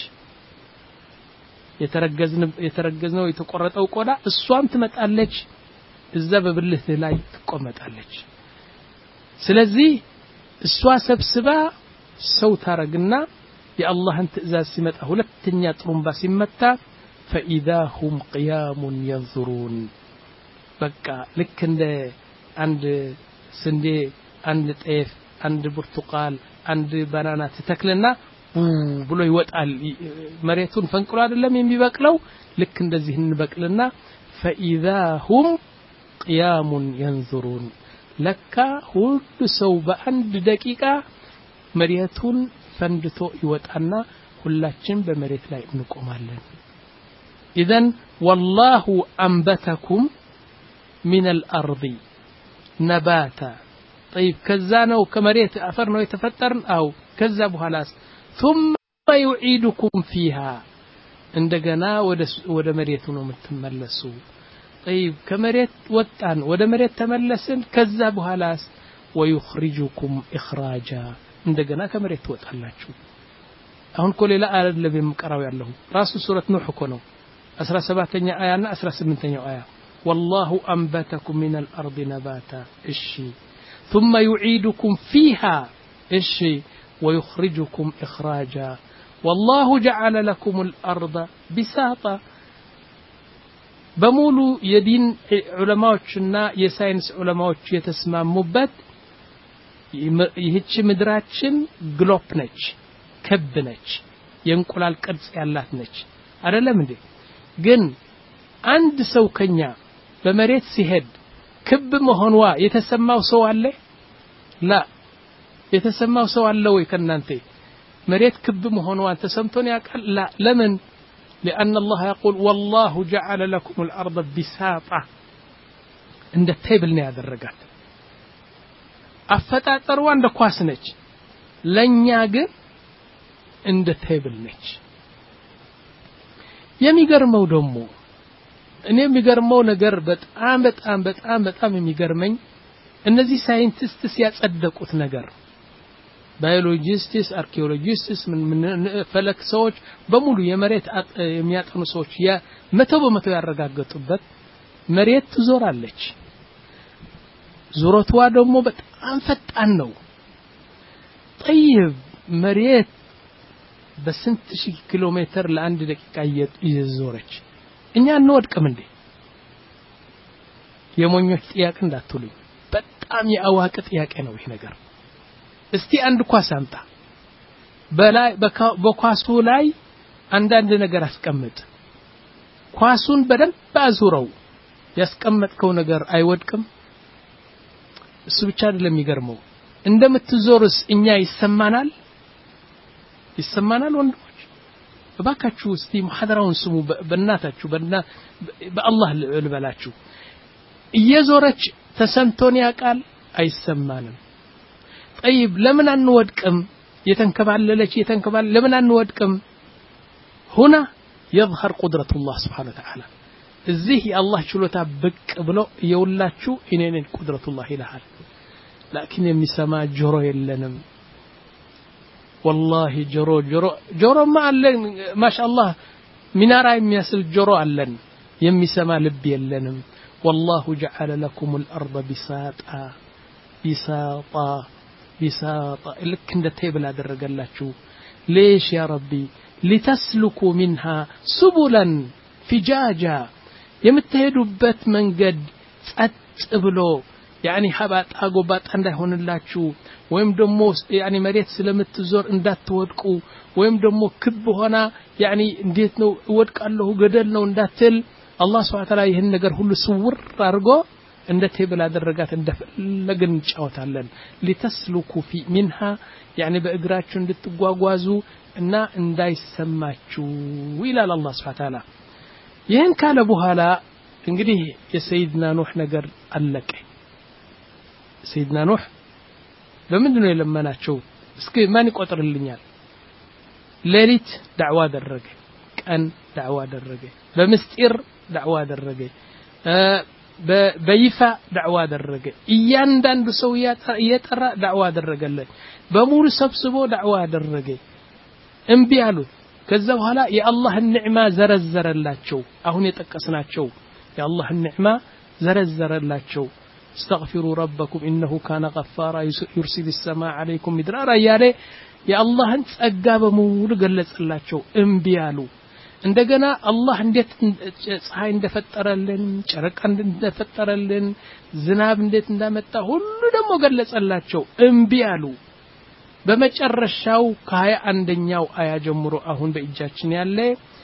Speaker 2: የተረገዝን የተረገዝነው የተቆረጠው ቆዳ እሷን ትመጣለች እዛ በብልት ላይ ትቆመጣለች ስለዚህ እሷ ሰብስባ ሰው ታረግና የአላህን ትእዛዝ ሲመጣ ሁለተኛ ጥሩምባ ሲመታ فإذا هم قيام ينظرون በቃ ልክ እንደ አንድ ስንዴ አንድ ጤፍ አንድ ብርቱቃል አንድ ባናና ተተክለና ብሎ ይወጣል መሬቱን ፈንቅሎ አይደለም የሚበቅለው ልክ እንደዚህ እንበቅልና فإذا هم قيام ينظرون ለካ ሁሉ ሰው በአንድ ደቂቃ መሬቱን ፈንድቶ ይወጣና ሁላችን በመሬት ላይ እንቆማለን إذن والله أنبتكم من الأرض نباتا طيب كذانو كمريت أفرنو يتفترن أو كذبوا هلاس ثم يعيدكم فيها عندنا ود مريتنا متملسوا طيب كمريت وطان ود مريت تملسن كذبوا هلاس ويخرجكم إخراجا عندنا كمريت وطالاچو አሁን ኮሌላ አይደለም የምቀራው ያለው ራሱ ሱረት ኑህ እኮ ነው አስራ ሰባተኛ አያና አስራ ስምንተኛ አያ والله أنبتكم من الأرض نباتا إشي ثم يعيدكم فيها إشي ويخرجكم إخراجا والله جعل لكم الأرض بساطا بمولو يدين علماءنا يساينس علماء يتسمى مبت يهتش مدراتشن ግሎፕ ነች كب ነች የእንቁላል ቅርጽ ያላት ነች አይደለም እንዴ ግን አንድ ሰው ከኛ በመሬት ሲሄድ ክብ መሆንዋ የተሰማው ሰው አለ لا የተሰማው ሰው አለ ወይ ከናንተ መሬት ክብ መሆንዋ ተሰምቶን ያቃል لا ለምን لأن الله يقول والله جعل لكم الأرض بساطة عند التيبل ነው ያደረጋት አፈጣጠሯ እንደ ኳስ ነች ለኛ ግን እንደ ቴብል ነች የሚገርመው ደሞ እኔ የሚገርመው ነገር በጣም በጣም በጣም በጣም የሚገርመኝ እነዚህ ሳይንቲስትስ ያጸደቁት ነገር ባዮሎጂስትስ አርኪኦሎጂስትስ ምን ፈለክ ሰዎች በሙሉ የመሬት የሚያጠኑ ሰዎች የመቶ በመቶ ያረጋገጡበት መሬት ትዞራለች ዙረቷ ደግሞ በጣም ፈጣን ነው طيب መሬት በስንት ሺህ ኪሎ ሜትር ለአንድ ደቂቃ እየዞረች እኛ እንወድቅም እንዴ የሞኞች ጥያቄ እንዳትሉኝ በጣም የአዋቂ ጥያቄ ነው ይሄ ነገር እስቲ አንድ ኳስ አምጣ በላይ በኳሱ ላይ አንዳንድ ነገር አስቀምጥ ኳሱን በደንብ አዙረው ያስቀመጥከው ነገር አይወድቅም እሱ ብቻ አይደለም የሚገርመው እንደምትዞርስ እኛ ይሰማናል ይሰማናል ወንዶች እባካችሁ እስቲ ሙሐደራውን ስሙ በእናታችሁ በአላህ ልበላችሁ እየዞረች ተሰምቶን ያቃል አይሰማንም طيب ለምን አንወድቅም የተንከባለለች የተንከባለ ለምን አንወድቅም هنا يظهر قدرة الله سبحانه وتعالى እዚህ የአላህ ችሎታ ብቅ ብሎ የውላችሁ እኔን قدرة الله ይላል لكن የሚሰማ ጆሮ የለንም والله ጆሮ ጆሮ ጆሮ ማአለን ማሻአላህ ሚናራ የሚያስል ጆሮ አለን የሚሰማ ልብ የለንም والله جعل لكم الأرض بساطا بساطا بساطا لك እንደ ቴብል አደረገላችሁ ليش يا ربي لتسلكوا منها سبلا فجاجا የምትሄዱበት መንገድ ጸጥ ብሎ يعني حبات አጎባጥ እንዳይሆንላችሁ ወይም ደሞ يعني መሬት ስለምትዞር እንዳትወድቁ ወይም ደሞ ክብ ሆና يعني እንዴት ነው ወድቃለሁ ገደል ነው እንዳትል አላህ Subhanahu Wa Ta'ala ይሄን ነገር ሁሉ ስውር አድርጎ እንደ ቴብል አደረጋት እንደፈለግን ጫወታለን لتسلكوا في منها يعني በእግራችሁ እንድትጓጓዙ እና እንዳይሰማችሁ ይላል አላህ Subhanahu Wa Ta'ala ይሄን ካለ በኋላ እንግዲህ የሰይድና ኑህ ነገር አለቀ سيدنا نوح በምንድነው የለመናቸው እስኪ ማን ይቆጥርልኛል ሌሊት ዳዕዋ አደረገ ቀን ዳዕዋ አደረገ በመስጢር ዳዕዋ አደረገ በይፋ ዳዕዋ አደረገ እያንዳንዱ ሰው እየጠራ ዳዕዋ አደረገለት በሙሉ ሰብስቦ ዳዕዋ አደረገ እንቢ አሉት ከዛ በኋላ የአላህን ኒዕማ ዘረዘረላቸው አሁን የጠቀስናቸው የአላህን ኒዕማ ዘረዘረላቸው استغفروا ربكم إنه كان غفارا يرسل السماء عليكم مدرارا يالي يا الله انت ጸጋ በሙሉ ገለጸላቸው እንቢ አሉ እንደገና አላህ እንዴት ፀሐይ እንደፈጠረልን ጨረቃ እንደፈጠረልን ዝናብ እንዴት እንዳመጣ ሁሉ ደግሞ ገለጸላቸው እንቢ አሉ በመጨረሻው ከሀያ አንደኛው አያ ጀምሮ አሁን በእጃችን ያለ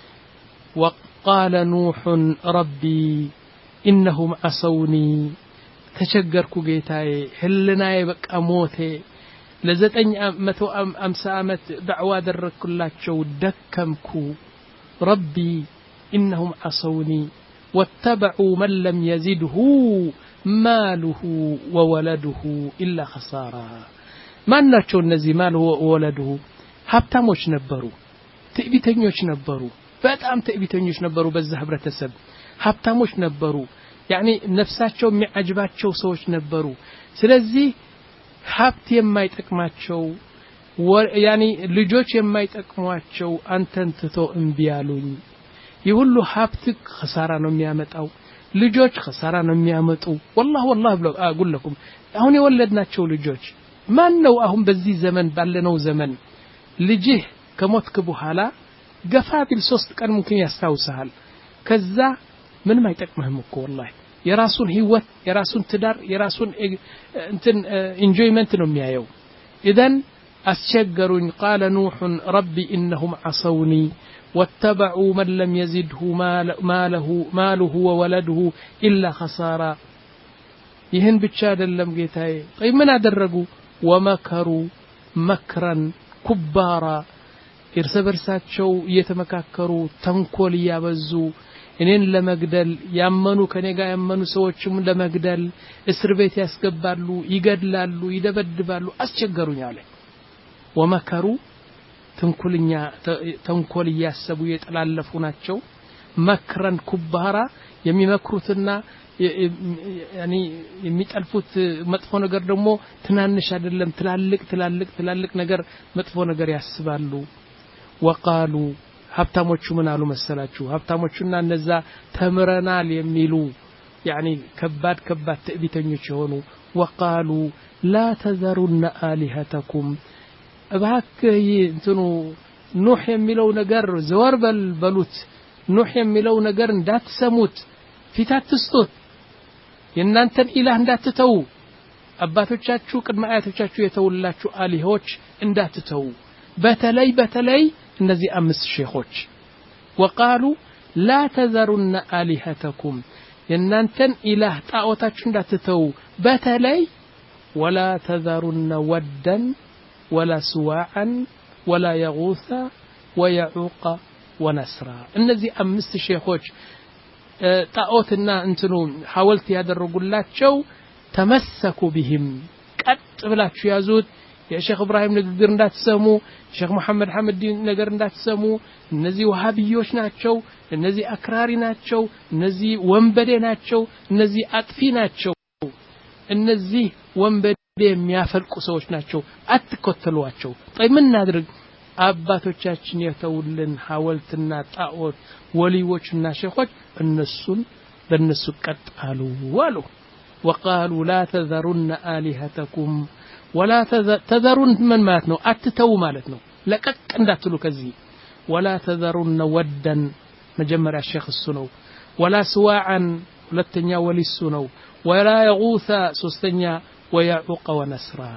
Speaker 2: وقال نوح ربي إنهم عصوني ተቸገርኩ ጌታዬ ህልናዬ በቃ ሞቴ ለዘጠኝ መቶ አምሳ አመት ዳዕዋ አደረኩላቸው ደከምኩ ربي إنهم عصوني واتبعوا من لم يزده ماله وولده إلا خسارا ما ናቸው እነዚህ ማል ወወለዱ ሀብታሞች ነበሩ ትዕቢተኞች ነበሩ በጣም ትዕቢተኞች ነበሩ በዛ ህብረተሰብ ሀብታሞች ነበሩ يعني ነፍሳቸው የሚያጅባቸው ሰዎች ነበሩ ስለዚህ ሀብት የማይጠቅማቸው يعني ልጆች የማይጠቅሟቸው አንተን ትቶ እንቢ ያሉኝ ይሁሉ ሀብት خسارة ነው የሚያመጣው ልጆች خسارة ነው የሚያመጡ والله والله اقول لكم አሁን የወለድናቸው ልጆች ማን ነው አሁን በዚህ ዘመን ባለነው ዘመን ልጅህ ከሞትክ በኋላ ገፋ ቢል ሶስት ቀን ممكن ያስታውሳል ከዛ ምንም አይጠቅምህም እኮ والله የራሱን ህይወት የራሱን ትዳር የራሱን እንትን ኢንጆይመንት ነው የሚያየው اذن اسቸገሩኝ قال نوح ربي انهم عصوني واتبعوا من لم يزده ماله ماله وولده الا خسارا ይህን ብቻ አይደለም ጌታዬ طيب ምን አደረጉ ومكروا مكرا كبارا እርስ በርሳቸው እየተመካከሩ ተንኮል ያበዙ እኔን ለመግደል ያመኑ ከኔ ጋር ያመኑ ሰዎችም ለመግደል እስር ቤት ያስገባሉ ይገድላሉ ይደበድባሉ አስቸገሩኝ አለ ومكروا ተንኮልኛ ተንኮል ያሰቡ የጠላለፉ ናቸው መክረን ኩባራ የሚመክሩትና يعني የሚጠልፉት መጥፎ ነገር ደግሞ ትናንሽ አይደለም ትላልቅ ትላልቅ ትላልቅ ነገር መጥፎ ነገር ያስባሉ وقالوا ሀብታሞቹ ምን አሉ መሰላችሁ ሀብታሞቹና እነዛ ተምረናል የሚሉ يعني ከባድ ከባድ ትዕቢተኞች የሆኑ وقالوا لا تذرن آلهتكم እባክህ እንትኑ ኑህ የሚለው ነገር ዘወር በል በሉት ኑህ የሚለው ነገር እንዳትሰሙት ፊታት ትስጡት የእናንተን ኢላህ እንዳትተው አባቶቻችሁ ቅድመ አያቶቻችሁ የተውላችሁ አሊሆች እንዳትተው በተለይ በተለይ እነዚህ አምስት ሼኾች وقالوا لا تذرن آلهتكم የእናንተን ኢላህ ጣዖታችሁ እንዳትተው በተለይ ولا تذرن ودا ولا سواعا ولا يغوث ويعوق ونسرا እነዚህ አምስት ሼኾች ጣዖትና እንትኑ ሐወልት ያደረጉላቸው ተመሰኩ بهم ቀጥ ብላችሁ ያዙት የሼኽ ኢብራሂም ንግግር እንዳትሰሙ ሼኽ መሐመድ ሐመዲን ነገር እንዳትሰሙ እነዚህ ወሃቢዮች ናቸው እነዚህ አክራሪ ናቸው እነዚህ ወንበዴ ናቸው እነዚህ አጥፊ ናቸው እነዚህ ወንበዴ የሚያፈልቁ ሰዎች ናቸው አትከተሏቸው طيب ምን እናድርግ አባቶቻችን የተውልን ሐወልትና ጣዖት ወሊዎችና ሼኾች እነሱን በእነሱ ቀጣሉ ወሉ وقالوا لا تذرن آلهتكم ولا تذرن من ماتنو اتتو مالتنو لقق እንዳትሉ ከዚህ ولا تذرن ودا مجمر الشيخ السنو ولا سواعا ሁለተኛ ወሊሱ ነው ولا يغوث ሶስተኛ ويعوق ونسرا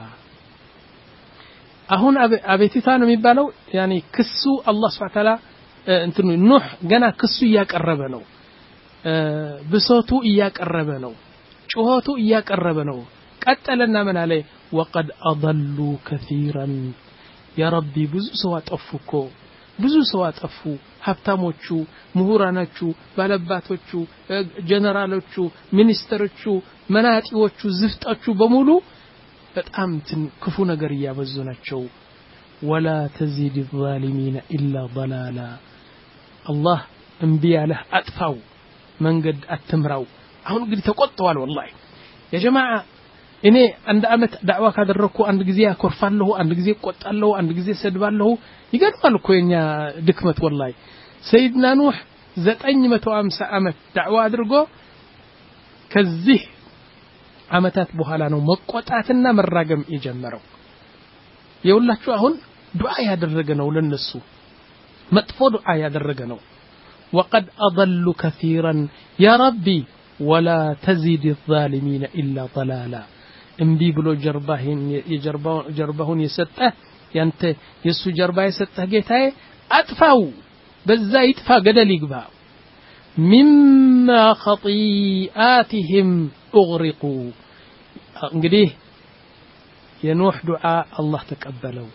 Speaker 2: አሁን አቤቲታ ነው የሚባለው يعني ክሱ አላህ Subhanahu Wa Ta'ala እንትኑ ኑህ ገና ክሱ እያቀረበ ነው ብሶቱ እያቀረበ ነው ጩኸቱ እያቀረበ ነው ቀጠለና ምን አለ وقد اضلوا كثيرا يا ربي ብዙ ሰው አጠፉኮ ብዙ ሰው አጠፉ ሀብታሞቹ ምሁራኖቹ ባለባቶቹ ጀነራሎቹ ሚኒስተሮቹ መናጢዎቹ ዝፍጣቹ በሙሉ በጣም ክፉ ነገር ያበዙ ናቸው ولا تزيد الظالمين الا ضلالا الله እንቢ ያለህ አጥፋው መንገድ አትምራው አሁን እንግዲህ ተቆጥተዋል والله يا جماعه እኔ አንድ አመት ዳዕዋ ካደረኩ አንድ ጊዜ አኮርፋለሁ አንድ ጊዜ ቆጣለሁ አንድ ጊዜ ሰድባለሁ ይገርማል እኮ የኛ ድክመት والله سيدنا نوح ዘጠኝ መቶ ሃምሳ አመት ዳዕዋ አድርጎ ከዚህ አመታት በኋላ ነው መቆጣትና መራገም የጀመረው የውላችሁ አሁን ዱዓ ያደረገ ነው ለነሱ መጥፎ ዱዓ ያደረገ ነው وقد اضل كثيرا يا ربي ولا تزيد الظالمين الا ضلالا እንቢ ብሎ ጀርባህን የጀርባው ጀርባውን የሰጠ ያንተ የሱ ጀርባ የሰጠ ጌታዬ አጥፋው በዛ ይጥፋ ገደል ይግባ مما خطيئاتهم اغرقوا እንግዲህ የኖህ ዱዓ አላህ ተቀበለው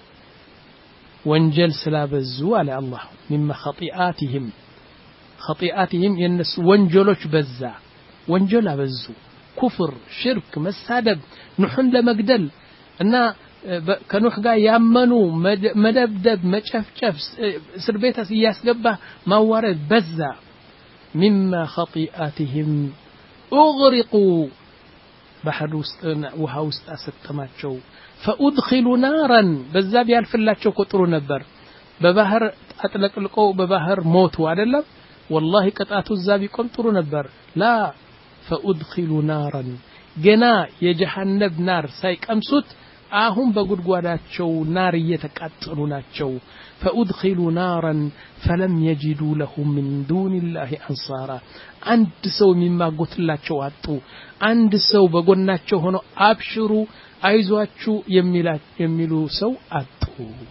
Speaker 2: ወንጀል ስላበዙ አለ አላህ مما خطيئاتهم خطيئاتهم የነሱ ወንጀሎች በዛ ወንጀል አበዙ ኩፍር ሽርክ መሳደብ ኑህን ለመግደል እና ከኑህ ጋር ያመኑ መደብደብ መጨፍጨፍ እስር ቤት ያስገባ ማዋረድ በዛ مما خطيئاتهم اغرقوا ባህር ውስጥ ውሃ ውስጥ አሰጠማቸው فادخلوا نارا በዛ ቢያልፍላቸው ቁጥሩ ነበር በባህር አጥለቅልቀው በባህር ሞቱ አይደለም والله ቅጣቱ እዛ ቢቆም ጥሩ ነበር لا فادخلوا نارا ገና የጀሃነም ናር ሳይቀምሱት አሁን በጉድጓዳቸው ናር እየተቃጠሉ ናቸው فادخلوا نارا فلم يجدوا لهم من دون الله انصارا አንድ ሰው የሚማጎትላቸው አጡ አንድ ሰው በጎናቸው ሆኖ አብሽሩ አይዟችሁ የሚሉ ሰው አጡ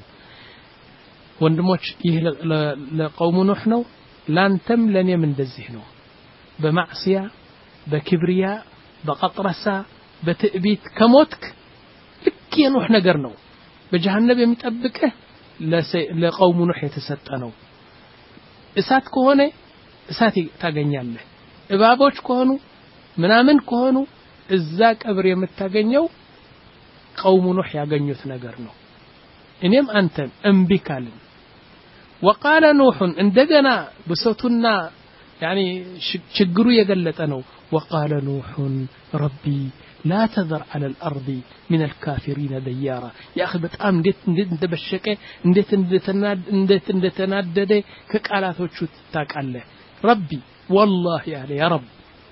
Speaker 2: ወንድሞች ይህ ለቀውሙ ኑህ ነው ላንተም ለኔም እንደዚህ ነው በማዕሲያ በክብሪያ በቀጥረሳ በትዕቢት ከሞትክ ልክ የኑህ ነገር ነው በጀሃነም የሚጠብቅህ ለቀውሙ ኑህ የተሰጠ ነው እሳት ከሆነ እሳት ታገኛለህ እባቦች ከሆኑ ምናምን ከሆኑ እዛ ቀብር የምታገኘው ቀውሙ ኑህ ያገኙት ነገር ነው እኔም አንተም እንቢ ካልን وقال نوح እንደገና ብሶቱና يعني ችግሩ የገለጠ ነው وقال نوح ربي لا تذر على الارض من الكافرين ديارا يا اخي በጣም እንዴት እንዴት እንደበሸቀ እንዴት እንደተናድ እንዴት እንደተናደደ ከቃላቶቹ ታቃለህ ربي والله يا يا رب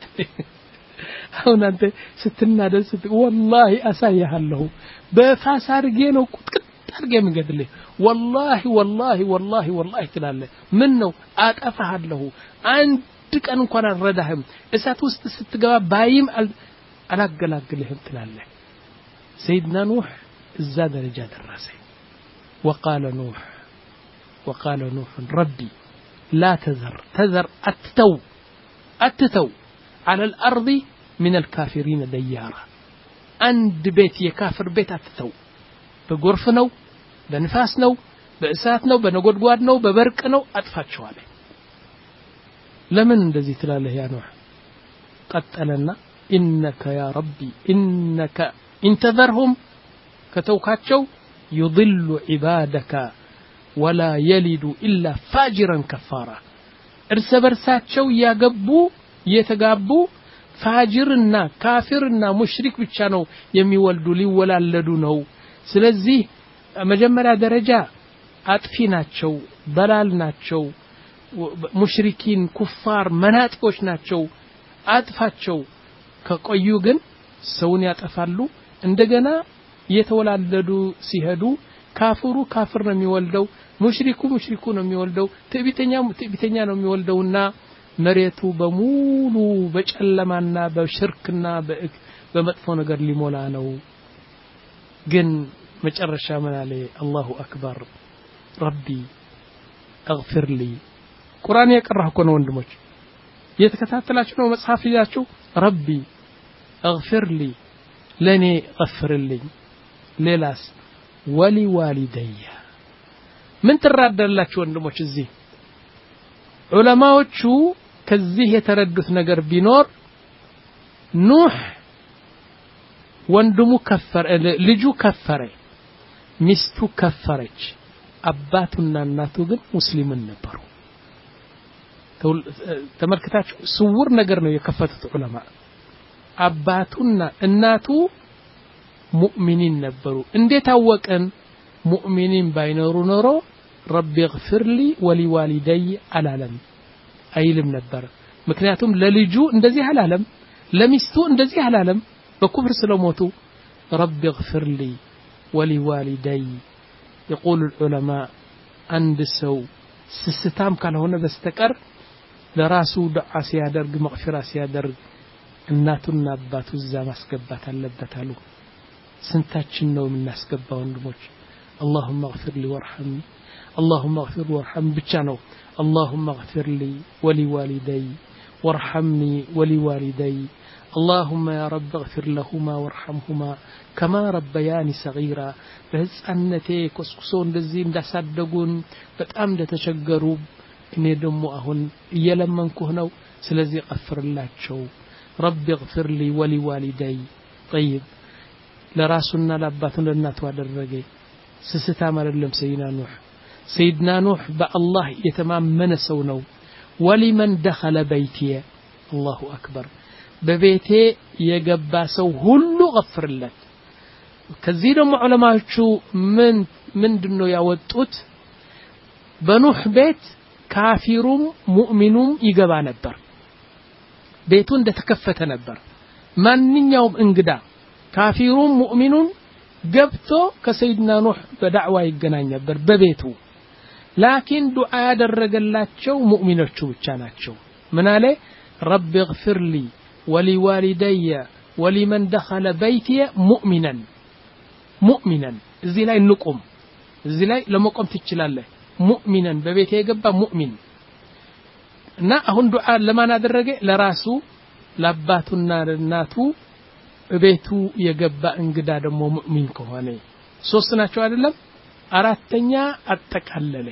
Speaker 2: አሁን አንተ ስትናደድ ስት والله አሳያለሁ በፋስ አርጌ ነው ቁጥጥ አርጌ ምገድልህ والله والله والله والله ትላለህ ምን ነው አጠፋሃለሁ አንድ ቀን እንኳን አልረዳህም እሳት ውስጥ ስትገባ ባይም አላገላግልህም ትላለህ سيدنا نوح እዛ ደረጃ ደረሰ وقال نوح وقال نوح ربي لا تذر تذر أتتو أتتو على الأرض من الكافرين ديارا عند بيت يكافر بيت أتتو بغرفنو بنفاسنو بأساتنو بنقودقوادنو ببرقنو أتفاتشو عليه لمن اندزي تلاله يا نوح قتلنا إنك يا ربي إنك انتظرهم كتوكاتشو يضل عبادك ولا يلد إلا فاجرا كفارا እርስ በርሳቸው ያገቡ የተጋቡ ፋጅርና ካፊርና ሙሽሪክ ብቻ ነው የሚወልዱ ሊወላለዱ ነው ስለዚህ መጀመሪያ ደረጃ አጥፊ ናቸው በላል ናቸው ሙሽሪኪን ኩፋር መናጢዎች ናቸው አጥፋቸው ከቆዩ ግን ሰውን ያጠፋሉ እንደገና የተወላለዱ ሲሄዱ ካፍሩ ካፍር ነው የሚወልደው ሙሽሪኩ ሙሽሪኩ ነው የሚወልደው ትዕቢተኛ ትዕቢተኛ ነው የሚወልደውና መሬቱ በሙሉ በጨለማና በሽርክና በመጥፎ ነገር ሊሞላ ነው ግን መጨረሻ ምን አለ አላሁ አክበር ረቢ اغفر لي ቁርአን የቀራህ እኮ ነው ወንድሞች የተከታተላችሁ ነው መጽሐፍ ይዛችሁ ረቢ اغفر لي ለኔ غفرልኝ ሌላስ ولوالدي ምን ትራዳላችሁ ወንድሞች እዚህ ዑለማዎቹ ከዚህ የተረዱት ነገር ቢኖር ኑህ ወንድሙ ከፈረ ልጁ ከፈረ ሚስቱ ከፈረች አባቱና እናቱ ግን ሙስሊምን ነበሩ ተመልከታችሁ ስውር ነገር ነው የከፈቱት ዑለማ አባቱና እናቱ ሙእሚኒን ነበሩ እንዴት አወቀን ሙእሚኒን ባይኖሩ ኖሮ ረቢ اغفر لي ولوالدي አላለም አይልም ነበር ምክንያቱም ለልጁ እንደዚህ አላለም ለሚስቱ እንደዚህ አላለም በኩፍር ስለሞቱ ረቢ اغفر لي ولوالدي يقول العلماء عند سو ስስታም ካልሆነ በስተቀር ለራሱ ዱዓ ሲያደርግ መግፊራ ሲያደርግ እናቱና አባቱ እዛ ማስገባት አለበት አሉ ስንታችን ነው የምናስገባው ወንድሞች اللهم اغفر لي وارحمني اللهم اغفر وارحم ብቻ ነው اللهم اغفر لي ولوالدي وارحمني ولوالدي اللهم يا رب اغفر لهما وارحمهما كما ربياني صغيرا በህፃንነቴ ኮስኩሶ እንደዚህ እንዳሳደጉን በጣም እንደተቸገሩ እኔ ደግሞ አሁን እየለመንኩህ ነው ስለዚህ ቀፍርላቸው رب اغفر لي ولوالدي طيب ለራሱና ለአባቱ ለእናቱ አደረገ ስስታ ማረለም ሰይና ኑህ سيدنا نوح بالله يتمامن ሰው ነው ولمن دخل بيتي الله اكبر በቤቴ የገባ ሰው ሁሉ غفرለት ከዚህ ደግሞ ዑለማዎቹ ምን ምንድነው ያወጡት በኑህ ቤት ካፊሩም ሙእሚኑም ይገባ ነበር ቤቱ እንደተከፈተ ነበር ማንኛውም እንግዳ ካፊሩም ሙእሚኑም ገብቶ ከሰይድና ኑህ በዳዕዋ ይገናኝ ነበር በቤቱ لكن ዱዓ ያደረገላቸው ሙእሚኖቹ ብቻ ናቸው ምን አለ رب اغفر لي ولوالدي ولمن دخل بيتي مؤمنا مؤمنا እዚህ ላይ ንቁም እዚህ ላይ ለመቆም ትችላለህ ሙእሚናን በቤቴ የገባ ሙእሚን እና አሁን ዱዓ ለማን አደረገ ለራሱ ለአባቱና ለእናቱ በቤቱ የገባ እንግዳ ደግሞ ሙእሚን ከሆነ ሶስት ናቸው አይደለም አራተኛ አጠቃለለ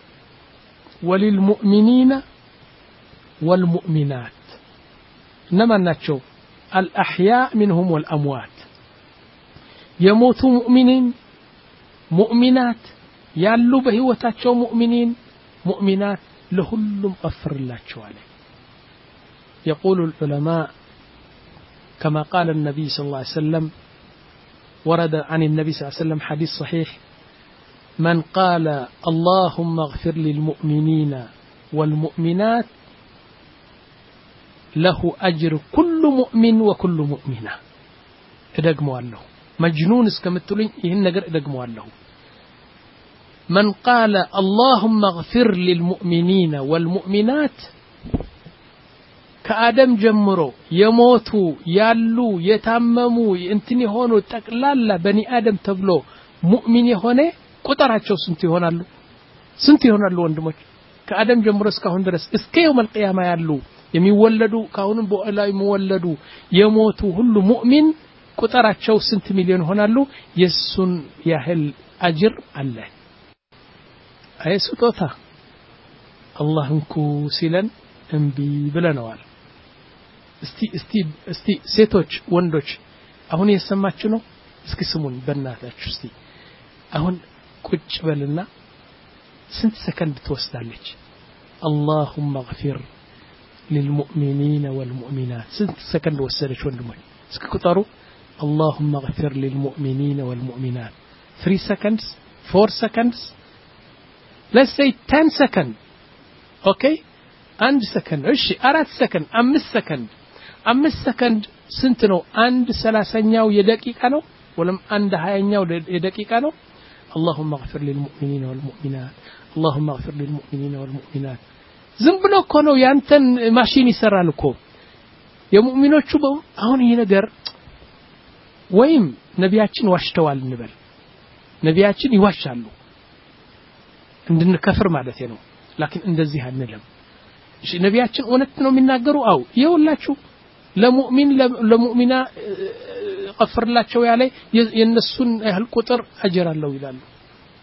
Speaker 2: وللمؤمنين والمؤمنات انما ናቸው الاحياء منهم والاموات يموت مؤمنين مؤمنات ያሉ በህይወታቸው ሙእሚኒን ሙእሚናት ለሁሉም غفرላቸው አለ يقول العلماء كما قال النبي صلى الله عليه وسلم ورد عن النبي صلى الله عليه وسلم حديث صحيح من قال اللهم اغفر للمؤمنين والمؤمنات له أجر كل مؤمن وكل مؤمنة ادغموا له مجنون اسكمتلኝ ይሄን ነገር ادغموا له من قال اللهم اغفر للمؤمنين والمؤمنات ከአደም ጀምሮ የሞቱ ያሉ የታመሙ እንትን ሆኖ ጠቅላላ በኒ አደም ተብሎ ሙእሚን የሆነ ቁጥራቸው ስንት ይሆናሉ ስንት ይሆናሉ ወንድሞች ከአደም ጀምሮ እስካሁን ድረስ እስከ يوم القيامه ያሉ የሚወለዱ ካሁንም በላይ የሚወለዱ የሞቱ ሁሉ ሙእሚን ቁጥራቸው ስንት ሚሊዮን ይሆናሉ የሱን ያህል አጅር አለ አይሱቶታ አላህንኩ ሲለን እንቢ ብለናል እስቲ እስቲ እስቲ ሴቶች ወንዶች አሁን የሰማችሁ ነው እስኪ ስሙን በእናታችሁ እስቲ አሁን ቁጭ በልና ስንት ሰከንድ ትወስዳለች اللهم اغفر للمؤمنين والمؤمنات سنت سكند وسدش وندمي اسكي قطروا اللهم اغفر للمؤمنين والمؤمنات three seconds four seconds let's say ten seconds okay አንድ ሰከንድ እሺ አራት ሰከንድ አምስት ሰከንድ አምስት ሰከንድ ስንት ነው አንድ ሰላሳኛው የደቂቃ ነው ወለም አንድ ሃያኛው የደቂቃ ነው اللهم اغفر للمؤمنين والمؤمنات اللهم اغفر للمؤمنين والمؤمنات ዝም ብሎ እኮ ነው ያንተን ማሽን ይሰራል እኮ የሙእሚኖቹ አሁን ይሄ ነገር ወይም ነቢያችን ዋሽተዋል እንበል ነቢያችን ይዋሻሉ እንድንከፍር ማለት ነው لكن እንደዚህ አንለም እሺ ነቢያችን እውነት ነው የሚናገሩ አው ይኸውላችሁ ለሙእሚን ለሙእሚና غفرላቸው ያለ የነሱን ያህል ቁጥር አጅር አለው ይላሉ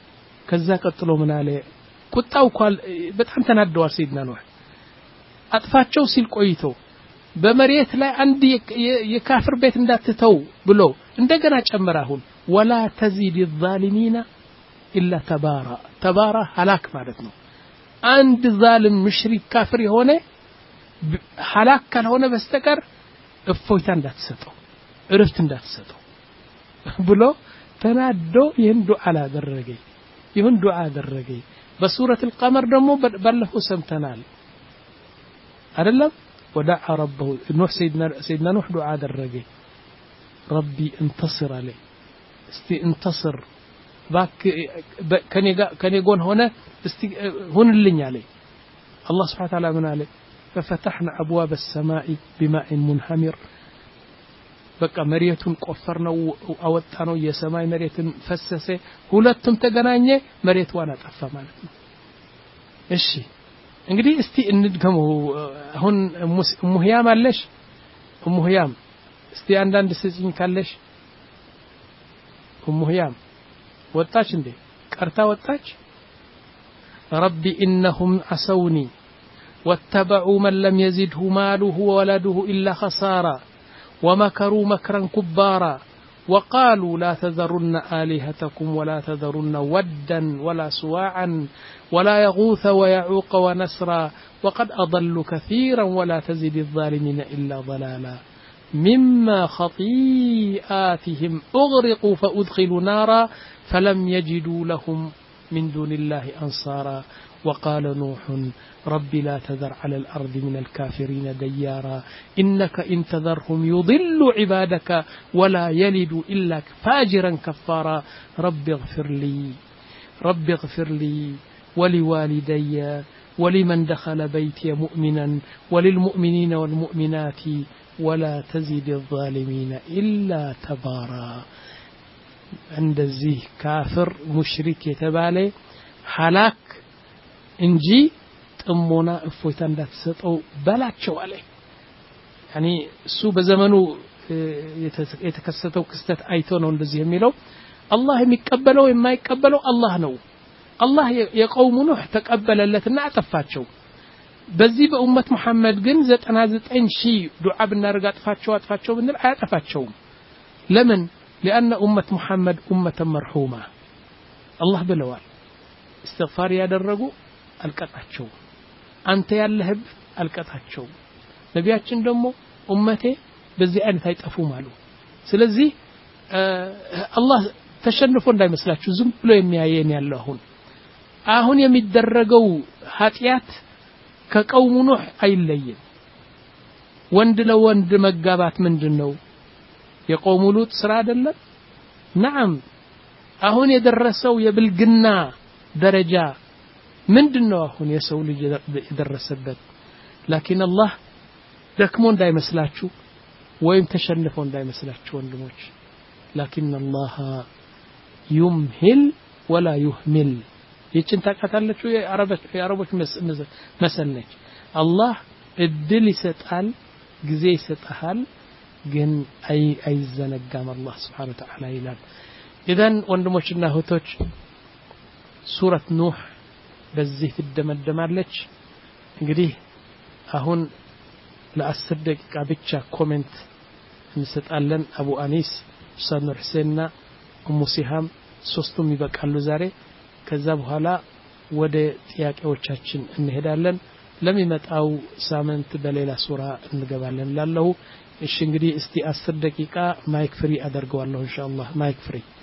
Speaker 2: ከዛ ቀጥሎ ምን አለ ቁጣው ቋል በጣም ተናደዋል ሰይድና ኑህ አጥፋቸው ሲል ቆይቶ በመሬት ላይ አንድ የካፍር ቤት እንዳትተው ብሎ እንደገና ጨመራሁን ወላ ተዚድ الظالمين الا ተባራ ተባራ ሐላክ ማለት ነው አንድ ዛልም ሙሽሪክ ካፍር የሆነ ሐላክ ካልሆነ በስተቀር እፎይታ እንዳትሰጠው እረፍት እንዳትሰጠው ብሎ ተናዶ ይህን ዱዓ አደረገ ይህን ዱዓ አደረገ በሱረት القمر ደግሞ ባለፈው ሰምተናል አይደለም ودعا ربه نوح سيدنا سيدنا نوح دعاء درجه ربي انتصر عليه استي انتصر باك كني كني يقول هنا استي هون اللي عليه الله سبحانه وتعالى من عليه ففتحنا ابواب السماء بماء منهمر بقى مريتون قفرنا واوطانو የሰማይ መሬትን ፈሰሰ ሁለቱም ተገናኘ መሬት ዋና ጠፋ ማለት ነው እሺ እንግዲህ እስቲ እንድገመው አሁን ሙህያም አለሽ ሙህያም እስቲ አንዳንድ ስጽኝ ካለሽ ሙህያም ወጣች እንዴ ቀርታ ወጣች ربي إنهم عصوني واتبعوا من لم يزده ماله وولده إلا خسارا ومكروا مكرا كبارا وقالوا لا تذرن آلهتكم ولا تذرن ودا ولا سواعا ولا يغوث ويعوق ونسرا وقد أضلوا كثيرا ولا تزد الظالمين إلا ضلالا مما خطيئاتهم أغرقوا فأدخلوا نارا فلم يجدوا لهم من دون الله أنصارا وقال نوح رب لا تذر على الأرض من الكافرين ديارا إنك إن تذرهم يضل عبادك ولا يلد إلا فاجرا كفارا رب اغفر لي رب اغفر لي ولوالدي ولمن دخل بيتي مؤمنا وللمؤمنين والمؤمنات ولا تزد الظالمين إلا تبارا عند الزيه كافر مشرك يتبالي حلاك انجي ጥሞና እፎይታ እንዳትሰጠው በላቸው አለ ያኒ እሱ በዘመኑ የተከሰተው ክስተት አይቶ ነው እንደዚህ የሚለው አላህ የሚቀበለው የማይቀበለው አላህ ነው አላህ የቀውሙ ኑህ ተቀበለለትና አጠፋቸው በዚህ በኡመት መሐመድ ግን ዘጠና ዘጠኝ ሺህ ዱዓ ብናርጋ አጥፋቸው አጥፋቸው ብንል አያጠፋቸውም ለምን لأن أمة محمد أمة مرحومة الله بلوال استغفار ያደረጉ አልቀጣቸው አንተ ያለህብ አልቀጣቸው ነቢያችን ደግሞ ኡመቴ በዚህ አይነት አይጠፉም አሉ ስለዚህ አላህ ተሸንፎ እንዳይመስላችሁ ዝም ብሎ የሚያየን ያለው አሁን አሁን የሚደረገው ኃጢያት ከቀውሙ ኑህ አይለይም ወንድ ለወንድ መጋባት ምንድነው የቀውሙ ሉጥ ስራ አይደለም نعم አሁን የደረሰው የብልግና ደረጃ ምንድነው አሁን የሰው ልጅ የደረሰበት لكن الله ደክሞ እንዳይመስላችሁ ወይም ተሸንፎ እንዳይመስላችሁ ወንድሞች لكن الله يمهل ولا يهمل ይችን ታቃታላችሁ የአረቦች የአረቦች መሰለች አላህ እድል ይሰጣል ጊዜ ይሰጣል ግን አይ አይዘነጋም አላህ Subhanahu Wa Ta'ala ይላል ኢዳን ወንድሞችና እህቶች ሱረት ኑህ በዚህ ትደመደማለች እንግዲህ አሁን ለአስር ደቂቃ ብቻ ኮሜንት እንሰጣለን አቡ አኒስ ኡስታዝ ሁሴንና ኡሙ ሲሃም ሶስቱም ይበቃሉ ዛሬ ከዛ በኋላ ወደ ጥያቄዎቻችን እንሄዳለን ለሚመጣው ሳምንት በሌላ ሱራ እንገባለን ላለው እሺ እንግዲህ እስቲ አስር ደቂቃ ማይክ ፍሪ አደርገዋለሁ ኢንሻአላህ ማይክ ፍሪ